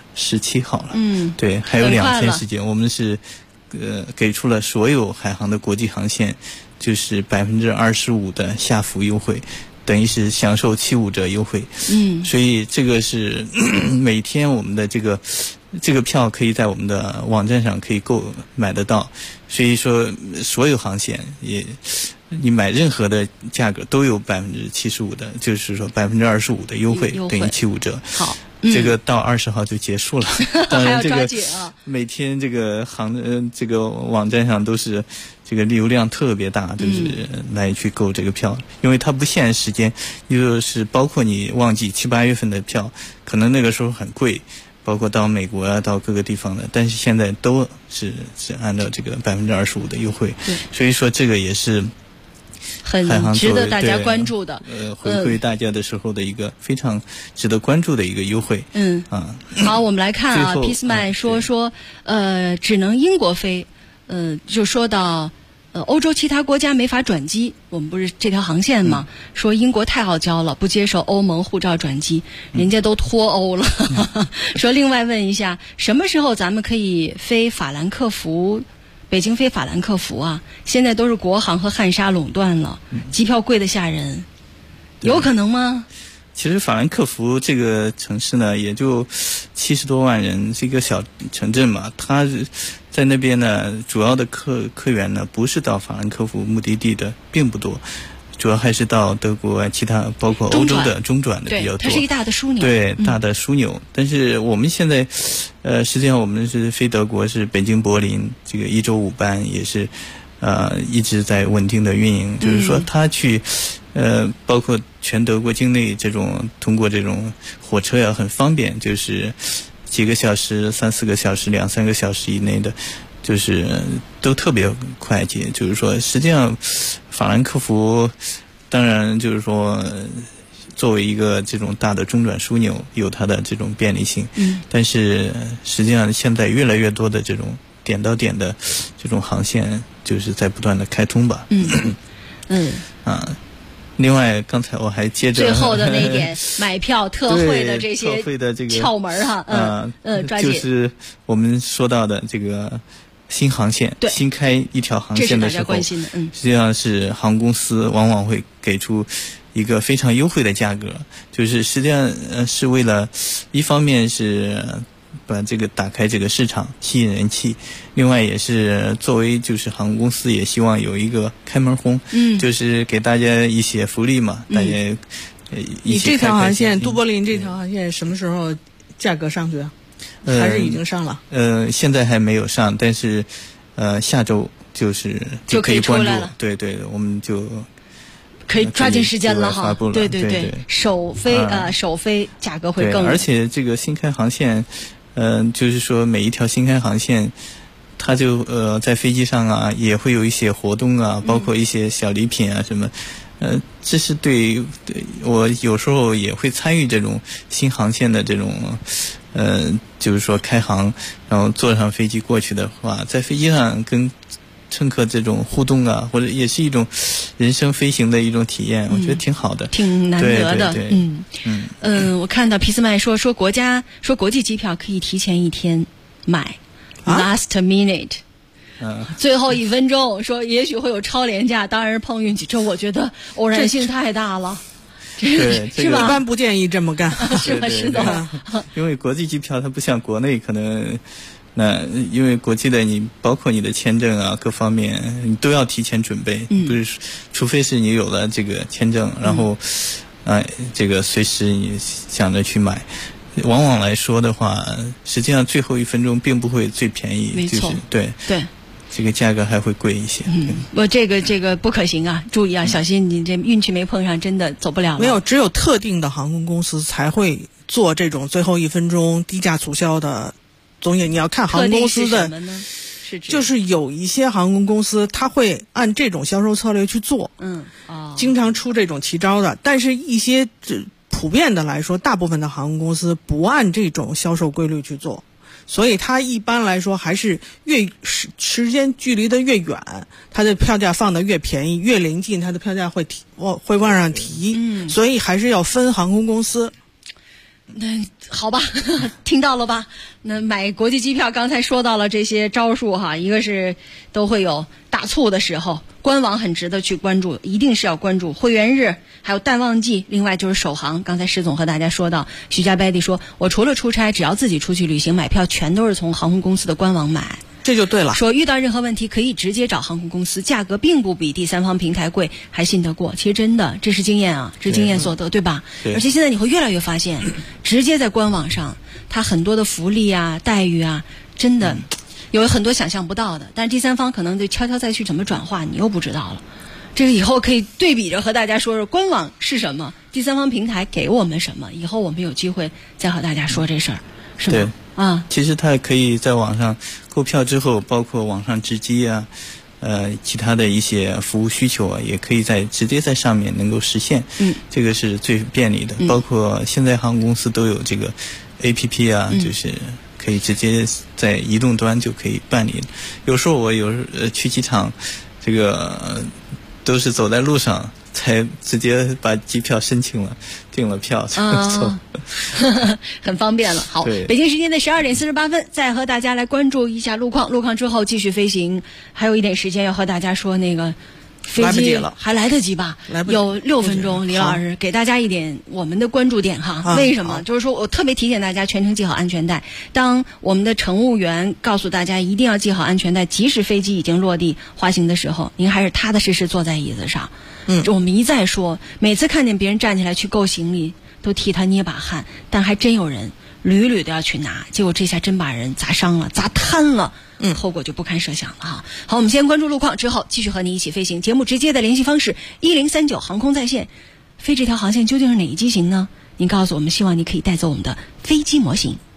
M: 17号了。对，还有2天时间，我们是给出了所有海航的国际航线就是25%的下浮优惠，等于是享受75折优惠。所以这个是每天我们的这个票可以在我们的网站上可以买得到。所以说所有航线你买任何的价格都有75%的，就是说25%的优惠等于75折。
E: 好。
M: 这个到20号就结束了。当然这个每天这个这个网站上都是这个流量特别大，就是来去购这个票。因为它不限时间，就是包括你旺季7、8月份的票，可能那个时候很贵，包括到美国到各个地方的，但是现在都是按照这个25%的优惠。所以说这个也是
E: 很值得大家关注的，
M: 回馈大家的时候的一个非常值得关注的一个优惠。
E: 好，我们来看Peaceman 说只能英国飞，就说到欧洲其他国家没法转机，我们不是这条航线吗？说英国太傲娇了，不接受欧盟护照转机，人家都脱欧了。说另外问一下，什么时候咱们可以飞法兰克福？北京飞法兰克福啊，现在都是国航和汉莎垄断了，机票贵得吓人，有可能吗？
M: 其实法兰克福这个城市呢，也就70多万人，是一个小城镇嘛。它在那边呢，主要的客源呢，不是到法兰克福目的地的并不多，主要还是到德国其他包括欧洲的中转的比较多。
E: 它是一个大的枢纽。
M: 对，大的枢纽。但是我们现在实际上我们是飞德国，是北京柏林，这个1周5班也是一直在稳定的运营。就是说它去包括全德国境内这种通过这种火车呀很方便，就是几个小时、3、4个小时、2、3个小时以内的就是都特别快捷。就是说，实际上法兰克福当然就是说作为一个这种大的中转枢纽，有它的这种便利性。但是实际上现在越来越多的这种点到点的这种航线，就是在不断的开通吧。另外，刚才我还接着
E: 最后的那一点买票特惠的这些
M: 特惠的这个
E: 窍门哈，抓紧，
M: 就是我们说到的这个新航线，新开一条航线的时候，
E: 实
M: 际上是航空公司往往会给出一个非常优惠的价格，就是实际上是为了一方面是把这个打开这个市场，吸引人气，另外也是作为就是航空公司也希望有一个开门红，就是给大家一些福利嘛，大家
N: 你这条航线都柏林这条航线什么时候价格上去啊？还是已经上了？
M: 现在还没有上，但是下周就可以关注了。对，我们就
E: 可以抓紧时间了哈。
M: 对，
E: 首飞价格会更。
M: 而且这个新开航线，就是说每一条新开航线，它就在飞机上啊也会有一些活动啊，包括一些小礼品啊什么。这是对我有时候也会参与这种新航线的这种就是说开航，然后坐上飞机过去的话，在飞机上跟乘客这种互动啊，或者也是一种人生飞行的一种体验，我觉得挺好的，
E: 挺难得的。我看到皮斯麦说国际机票可以提前1天买，last minute。最后1分钟说也许会有超廉价，当然是碰运气，这我觉得偶然性太大了，
M: 对，
E: 是吧？
N: 一般不建议这么干，
E: 是吧？是的，
M: 因为国际机票它不像国内，可能因为国际的你包括你的签证啊各方面你都要提前准备，不是，除非是你有了这个签证，然后这个随时你想着去买。往往来说的话，实际上最后1分钟并不会最便宜，
E: 没错，
M: 就是对。这个价格还会贵一些。
E: 我这个不可行啊！注意啊，小心你这运气没碰上，真的走不了了。
N: 没有，只有特定的航空公司才会做这种最后1分钟低价促销的东西。你要看航空公司的，
E: 什么呢？
N: 就是有一些航空公司，它会按这种销售策略去做。经常出这种奇招的，但是一些普遍的来说，大部分的航空公司不按这种销售规律去做。所以它一般来说还是越时间距离的越远，它的票价放得越便宜，越临近它的票价会往上提。所以还是要分航空公司。
E: 那好吧，听到了吧？那买国际机票，刚才说到了这些招数哈，一个是都会有大促的时候，官网很值得去关注，一定是要关注会员日，还有淡旺季，另外就是首航。刚才石总和大家说到，徐家贝蒂说，我除了出差，只要自己出去旅行，买票全都是从航空公司的官网买。
N: 这就对了。
E: 说遇到任何问题可以直接找航空公司，价格并不比第三方平台贵，还信得过。其实真的，这是经验啊，这是经验所得，对吧？而且现在你会越来越发现，直接在官网上，它很多的福利啊、待遇啊，真的有很多想象不到的。但是第三方可能就悄悄再去怎么转化，你又不知道了。这个以后可以对比着和大家说说，官网是什么，第三方平台给我们什么，以后我们有机会再和大家说这事儿，是吗？
M: 其实它可以在网上购票之后，包括网上值机啊，其他的一些服务需求啊，也可以直接在上面能够实现。这个是最便利的。包括现在航空公司都有这个 APP 啊，就是可以直接在移动端就可以办理。有时候我去机场，这个都是走在路上才直接把机票申请了，订了票才走。
E: 很方便了。好，北京时间的12点48分，再和大家来关注一下路况。路况之后继续飞行，还有一点时间要和大家说那个飞机还来得及吧？有6分钟，李老师给大家一点我们的关注点哈。为什么？就是说我特别提醒大家全程系好安全带。当我们的乘务员告诉大家一定要系好安全带，即使飞机已经落地滑行的时候，您还是踏踏实实坐在椅子上。我们一再说，每次看见别人站起来去够行李，都替他捏把汗，但还真有人屡屡都要去拿，结果这下真把人砸伤了、砸瘫了，后果就不堪设想了哈。好，我们先关注路况，之后继续和你一起飞行。节目直接的联系方式1039航空在线，飞这条航线究竟是哪一机型呢？您告诉我们，希望你可以带走我们的飞机模型。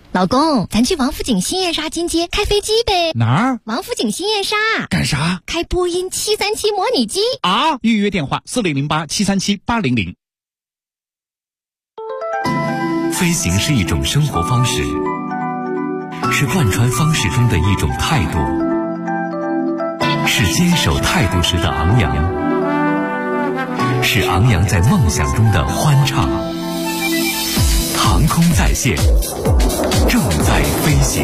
O: 老公，咱去王府井新燕莎金街开飞机呗。
V: 哪儿？
O: 王府井新燕莎。
V: 干啥？
O: 开波音737模拟机
V: 啊！预约电话4008-737-800。
C: 飞行是一种生活方式，是贯穿方式中的一种态度，是坚守态度时的昂扬，是昂扬在梦想中的欢畅。航空在线，正在飞行。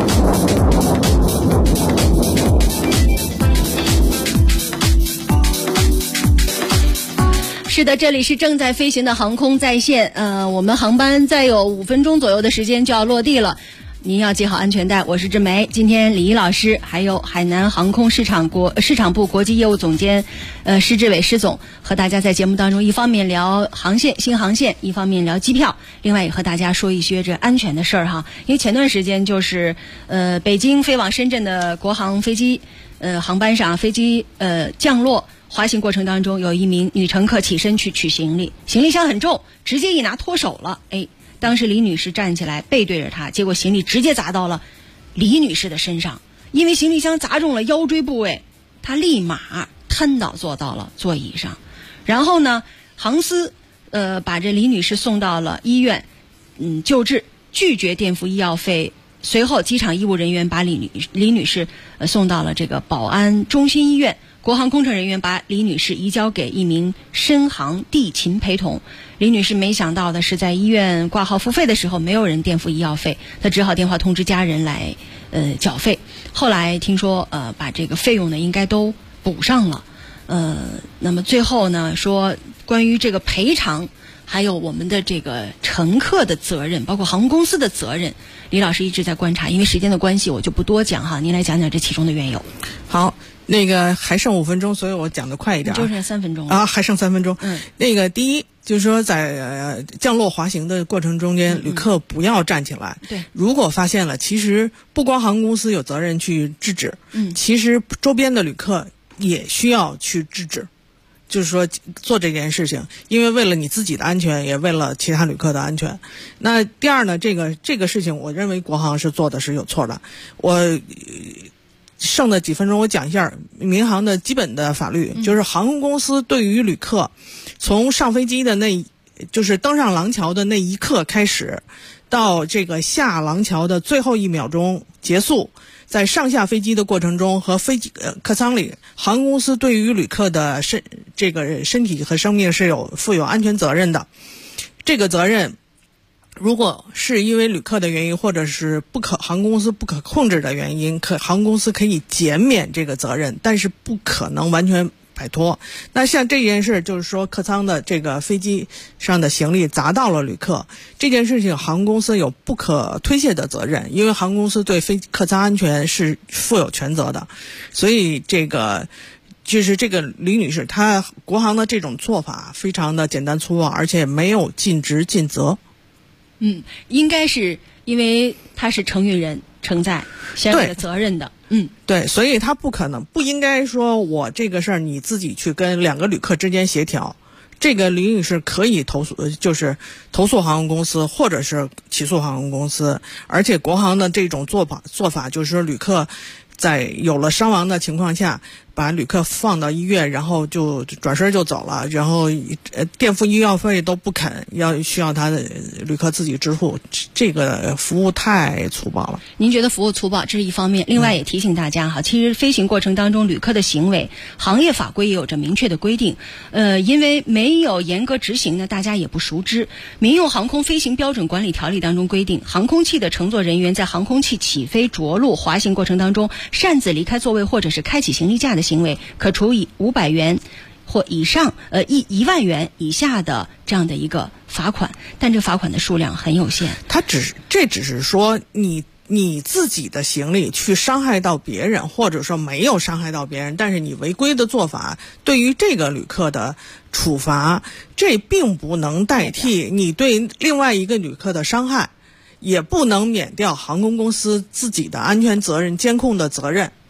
E: 是的，这里是正在飞行的航空在线。我们航班再有5分钟左右的时间就要落地了，您要系好安全带。我是志梅，今天李一老师还有海南航空市场部国际业务总监施志伟施总和大家在节目当中，一方面聊航线新航线，一方面聊机票，另外也和大家说一些这安全的事儿哈。因为前段时间就是北京飞往深圳的国航飞机航班上飞机降落滑行过程当中，有一名女乘客起身去取行李，行李箱很重，直接一拿脱手了。当时李女士站起来背对着她，结果行李直接砸到了李女士的身上，因为行李箱砸中了腰椎部位，她立马瘫倒坐到了座椅上。然后呢，航司把这李女士送到了医院救治，拒绝垫付医药费。随后机场医务人员把李女士送到了这个宝安中心医院，国航工程人员把李女士移交给一名深航地勤陪同。李女士没想到的是，在医院挂号付费的时候没有人垫付医药费，她只好电话通知家人来缴费。后来听说把这个费用呢应该都补上了。那么最后呢说关于这个赔偿还有我们的这个乘客的责任，包括航空公司的责任，李老师一直在观察，因为时间的关系我就不多讲哈，您来讲讲这其中的缘由。
N: 好，那个还剩5分钟，所以我讲得快一点。
E: 就剩3分钟
N: 啊，还剩3分钟。那个第一就是说在降落滑行的过程中间，旅客不要站起来。
E: 对，
N: 如果发现了，其实不光航空公司有责任去制止，其实周边的旅客也需要去制止。就是说做这件事情，因为为了你自己的安全，也为了其他旅客的安全。那第二呢，这个事情我认为国航是做的是有错的。我剩的几分钟我讲一下民航的基本的法律，就是航空公司对于旅客从上飞机的就是登上廊桥的那一刻开始，到这个下廊桥的最后1秒钟结束，在上下飞机的过程中和飞机客舱里，航空公司对于旅客的身体和生命是负有安全责任的。这个责任如果是因为旅客的原因，或者是航空公司不可控制的原因，航空公司可以减免这个责任，但是不可能完全摆脱。那像这件事，就是说客舱的这个飞机上的行李砸到了旅客，这件事情航空公司有不可推卸的责任，因为航空公司对客舱安全是负有全责的。所以就是这个李女士，她国航的这种做法非常的简单粗暴，而且没有尽职尽责。
E: 应该是因为他是承运人承载相应的责任的。
N: 对，所以他不应该说我这个事儿你自己去跟2个旅客之间协调。这个李女士可以投诉航空公司，或者是起诉航空公司。而且国航的这种做法就是说，旅客在有了伤亡的情况下，把旅客放到医院，然后就转身就走了，然后垫付医药费都不肯，需要他的旅客自己支付，这个服务太粗暴了。
E: 您觉得服务粗暴，这是一方面，另外也提醒大家哈，其实飞行过程当中旅客的行为，行业法规也有着明确的规定。因为没有严格执行呢，大家也不熟知。《民用航空飞行标准管理条例》当中规定，航空器的乘坐人员在航空器起飞、着陆、滑行过程当中擅自离开座位或者是开启行李架的行为，可处以500元或以上1万元以下的这样的一个罚款，但这罚款的数量很有限。
N: 这只是说你自己的行李去伤害到别人，或者说没有伤害到别人，但是你违规的做法对于这个旅客的处罚，这并不能代替你对另外一个旅客的伤害，也不能免掉航空公司自己的安全责任、监控的责任。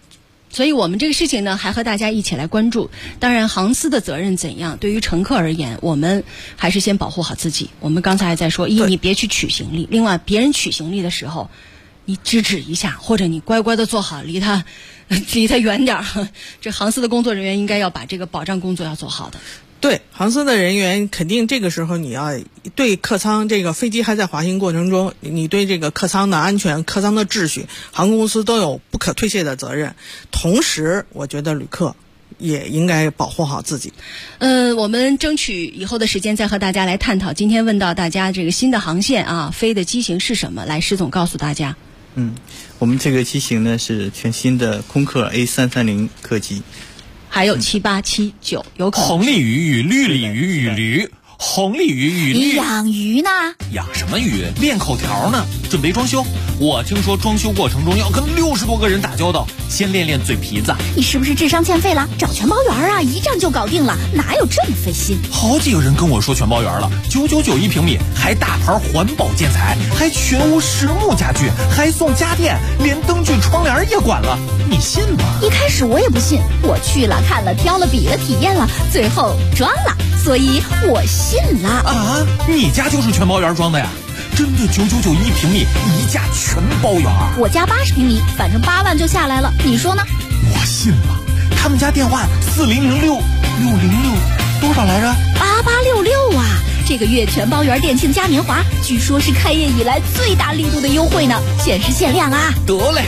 E: 所以我们这个事情呢，还和大家一起来关注。当然，航司的责任怎样？对于乘客而言，我们还是先保护好自己。我们刚才还在说，你别去取行李；另外，别人取行李的时候，你制止一下，或者你乖乖的坐好，离他远点儿。这航司的工作人员应该要把这个保障工作要做好的。
N: 对，航司的人员肯定这个时候你要对客舱，这个飞机还在滑行过程中，你对这个客舱的安全、客舱的秩序，航空公司都有不可推卸的责任。同时，我觉得旅客也应该保护好自己。
E: 我们争取以后的时间再和大家来探讨。今天问到大家这个新的航线啊，飞的机型是什么？来，施总告诉大家。
M: 我们这个机型呢是全新的空客 A330 客机。
E: 还有7879有可能。
P: 红鲤鱼与绿鲤鱼与驴，红鲤鱼与绿。
O: 你养鱼呢？
P: 养什么鱼？练口条呢。准备装修。我听说装修过程中要跟60多个人打交道，先练练嘴皮子。
O: 你是不是智商欠费了？找全包圆啊，一站就搞定了，哪有这么费心？
P: 好几个人跟我说全包圆了，999一平米，还大牌环保建材，还全屋实木家具，还送家电，连灯具窗帘也管了，你信吗？
O: 一开始我也不信，我去了看了挑了比了体验了，最后装了，所以我信了。
P: 啊，你家就是全包圆装的呀？真的999一平米，一价全包圆。
O: 我家80平米，反正8万就下来了，你说呢？
P: 我信了。他们家电话4006多少来着
O: ？8866啊！这个月全包圆店庆嘉年华，据说是开业以来最大力度的优惠呢，限时限量啊！
P: 得嘞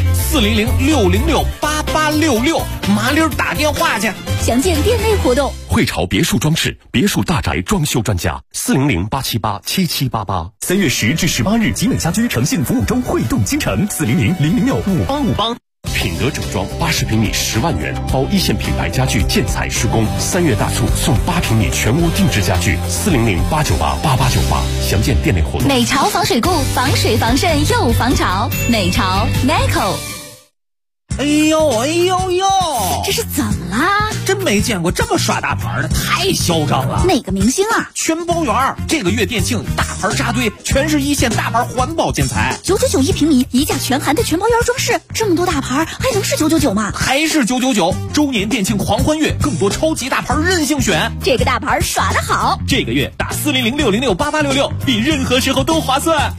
P: ，40068866，麻溜打电话去。
O: 详见店内活动。
A: 汇潮别墅装饰别墅大宅装修专家，400-878-7788。
D: 3月10至18日，集美家居诚信服务周汇动京城，400-006-5858。
A: 品德整装80平米10万元，包一线品牌家具建材施工。3月大促送8平米全屋定制家具，400-898-8898。详见店内活动。
O: 美潮防水固，防水防渗又防潮。美潮 Meco。
P: 哎呦，
O: 这是怎么了？
P: 真没见过这么耍大牌的，太嚣张了。
O: 哪个明星啊？
P: 全包圆，这个月店庆大牌扎堆，全是一线大牌环保建材。
O: 999一平米，一价全含的全包圆装饰，这么多大牌，还能是999吗？
P: 还是999。周年店庆狂欢月，更多超级大牌任性选。
O: 这个大牌耍得好，
P: 这个月打400-606-8866，比任何时候都划算。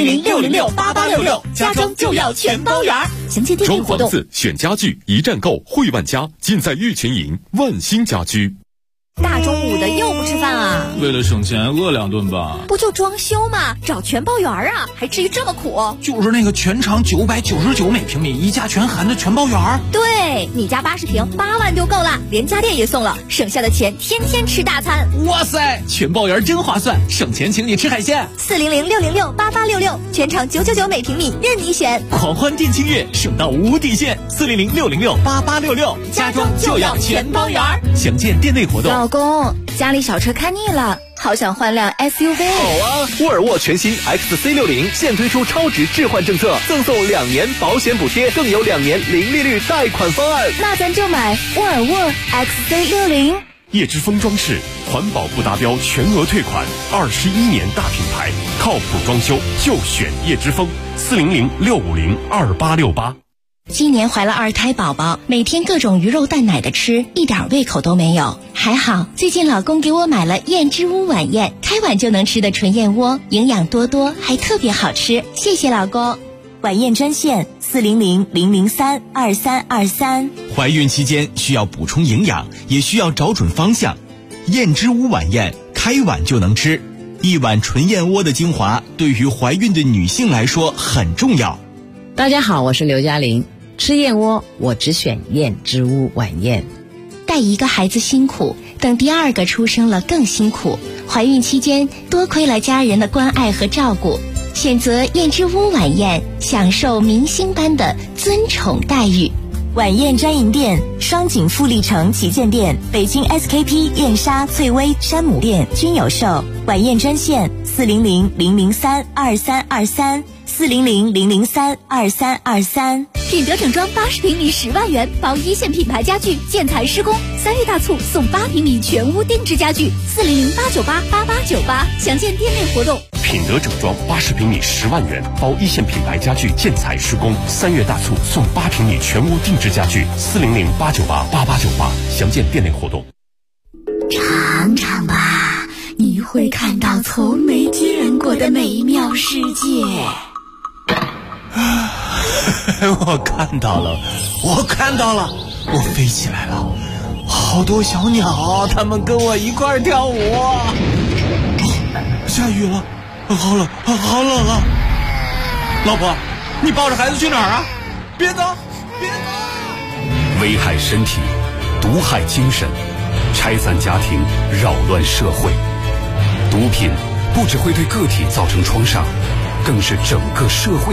O: 400-606-8866，家装就要全包圆。详见店内活动。
D: 选家具一站购，汇万家，尽在玉泉营万兴家居。
O: 大中午的又不吃饭啊？
J: 为了省钱饿2顿吧。
O: 不就装修吗？找全包圆啊，还至于这么苦？
P: 就是那个全长999每平米，一价全含的全包圆。
O: 对，你家80平8万就够了，连家电也送了，省下的钱天天吃大餐。
P: 哇塞，全包圆真划算，省钱请你吃海鲜。
O: 400-606-8866，全长999每平米，任你选。
P: 狂欢店庆月，省到无底线。400-606-8866，家装就要全包圆。详见店内活动。
R: 老公，家里小车看腻了，好想换辆 SUV。
F: 好啊，沃尔沃全新 XC60现推出超值置换政策，赠送2年保险补贴，更有2年零利率贷款方案。
R: 那咱就买沃尔沃 XC60。
A: 叶之峰装饰，环保不达标全额退款，21年大品牌，靠谱装修就选叶之峰。400-650-2868。
R: 今年怀了2胎宝宝，每天各种鱼肉蛋奶的吃，一点胃口都没有。还好最近老公给我买了燕之屋晚宴，开碗就能吃的纯燕窝，营养多多，还特别好吃。谢谢老公。
H: 晚宴专线400-003-2323。
C: 怀孕期间需要补充营养，也需要找准方向。燕之屋晚宴，开碗就能吃，一碗纯燕窝的精华，对于怀孕的女性来说很重要。
S: 大家好，我是刘嘉玲。吃燕窝，我只选燕之屋晚宴。
R: 带一个孩子辛苦，等第2个出生了更辛苦。怀孕期间多亏了家人的关爱和照顾，选择燕之屋晚宴，享受明星般的尊宠待遇。
H: 晚宴专营店：双井富力城旗舰店、北京 SKP 燕莎、翠微、山姆店均有售。晚宴专线400-003-2323。 400-003-2323。
O: 品德整装80平米10万元，包一线品牌家具建材施工，3月大促送8平米全屋定制家具，400-898-8898，详见店内活动。
A: 品德整装80平米10万元，包一线品牌家具建材施工，3月大促送8平米全屋定制家具，400-898-8898，详见店内活动。
B: 尝尝吧，你会看到从没见过的美妙世界。
P: 我看到了，我飞起来了，好多小鸟，它们跟我一块儿跳舞。下雨了，好冷啊！老婆，你抱着孩子去哪儿啊？别走！
A: 危害身体，毒害精神，拆散家庭，扰乱社会。毒品不只会对个体造成创伤，更是整个社会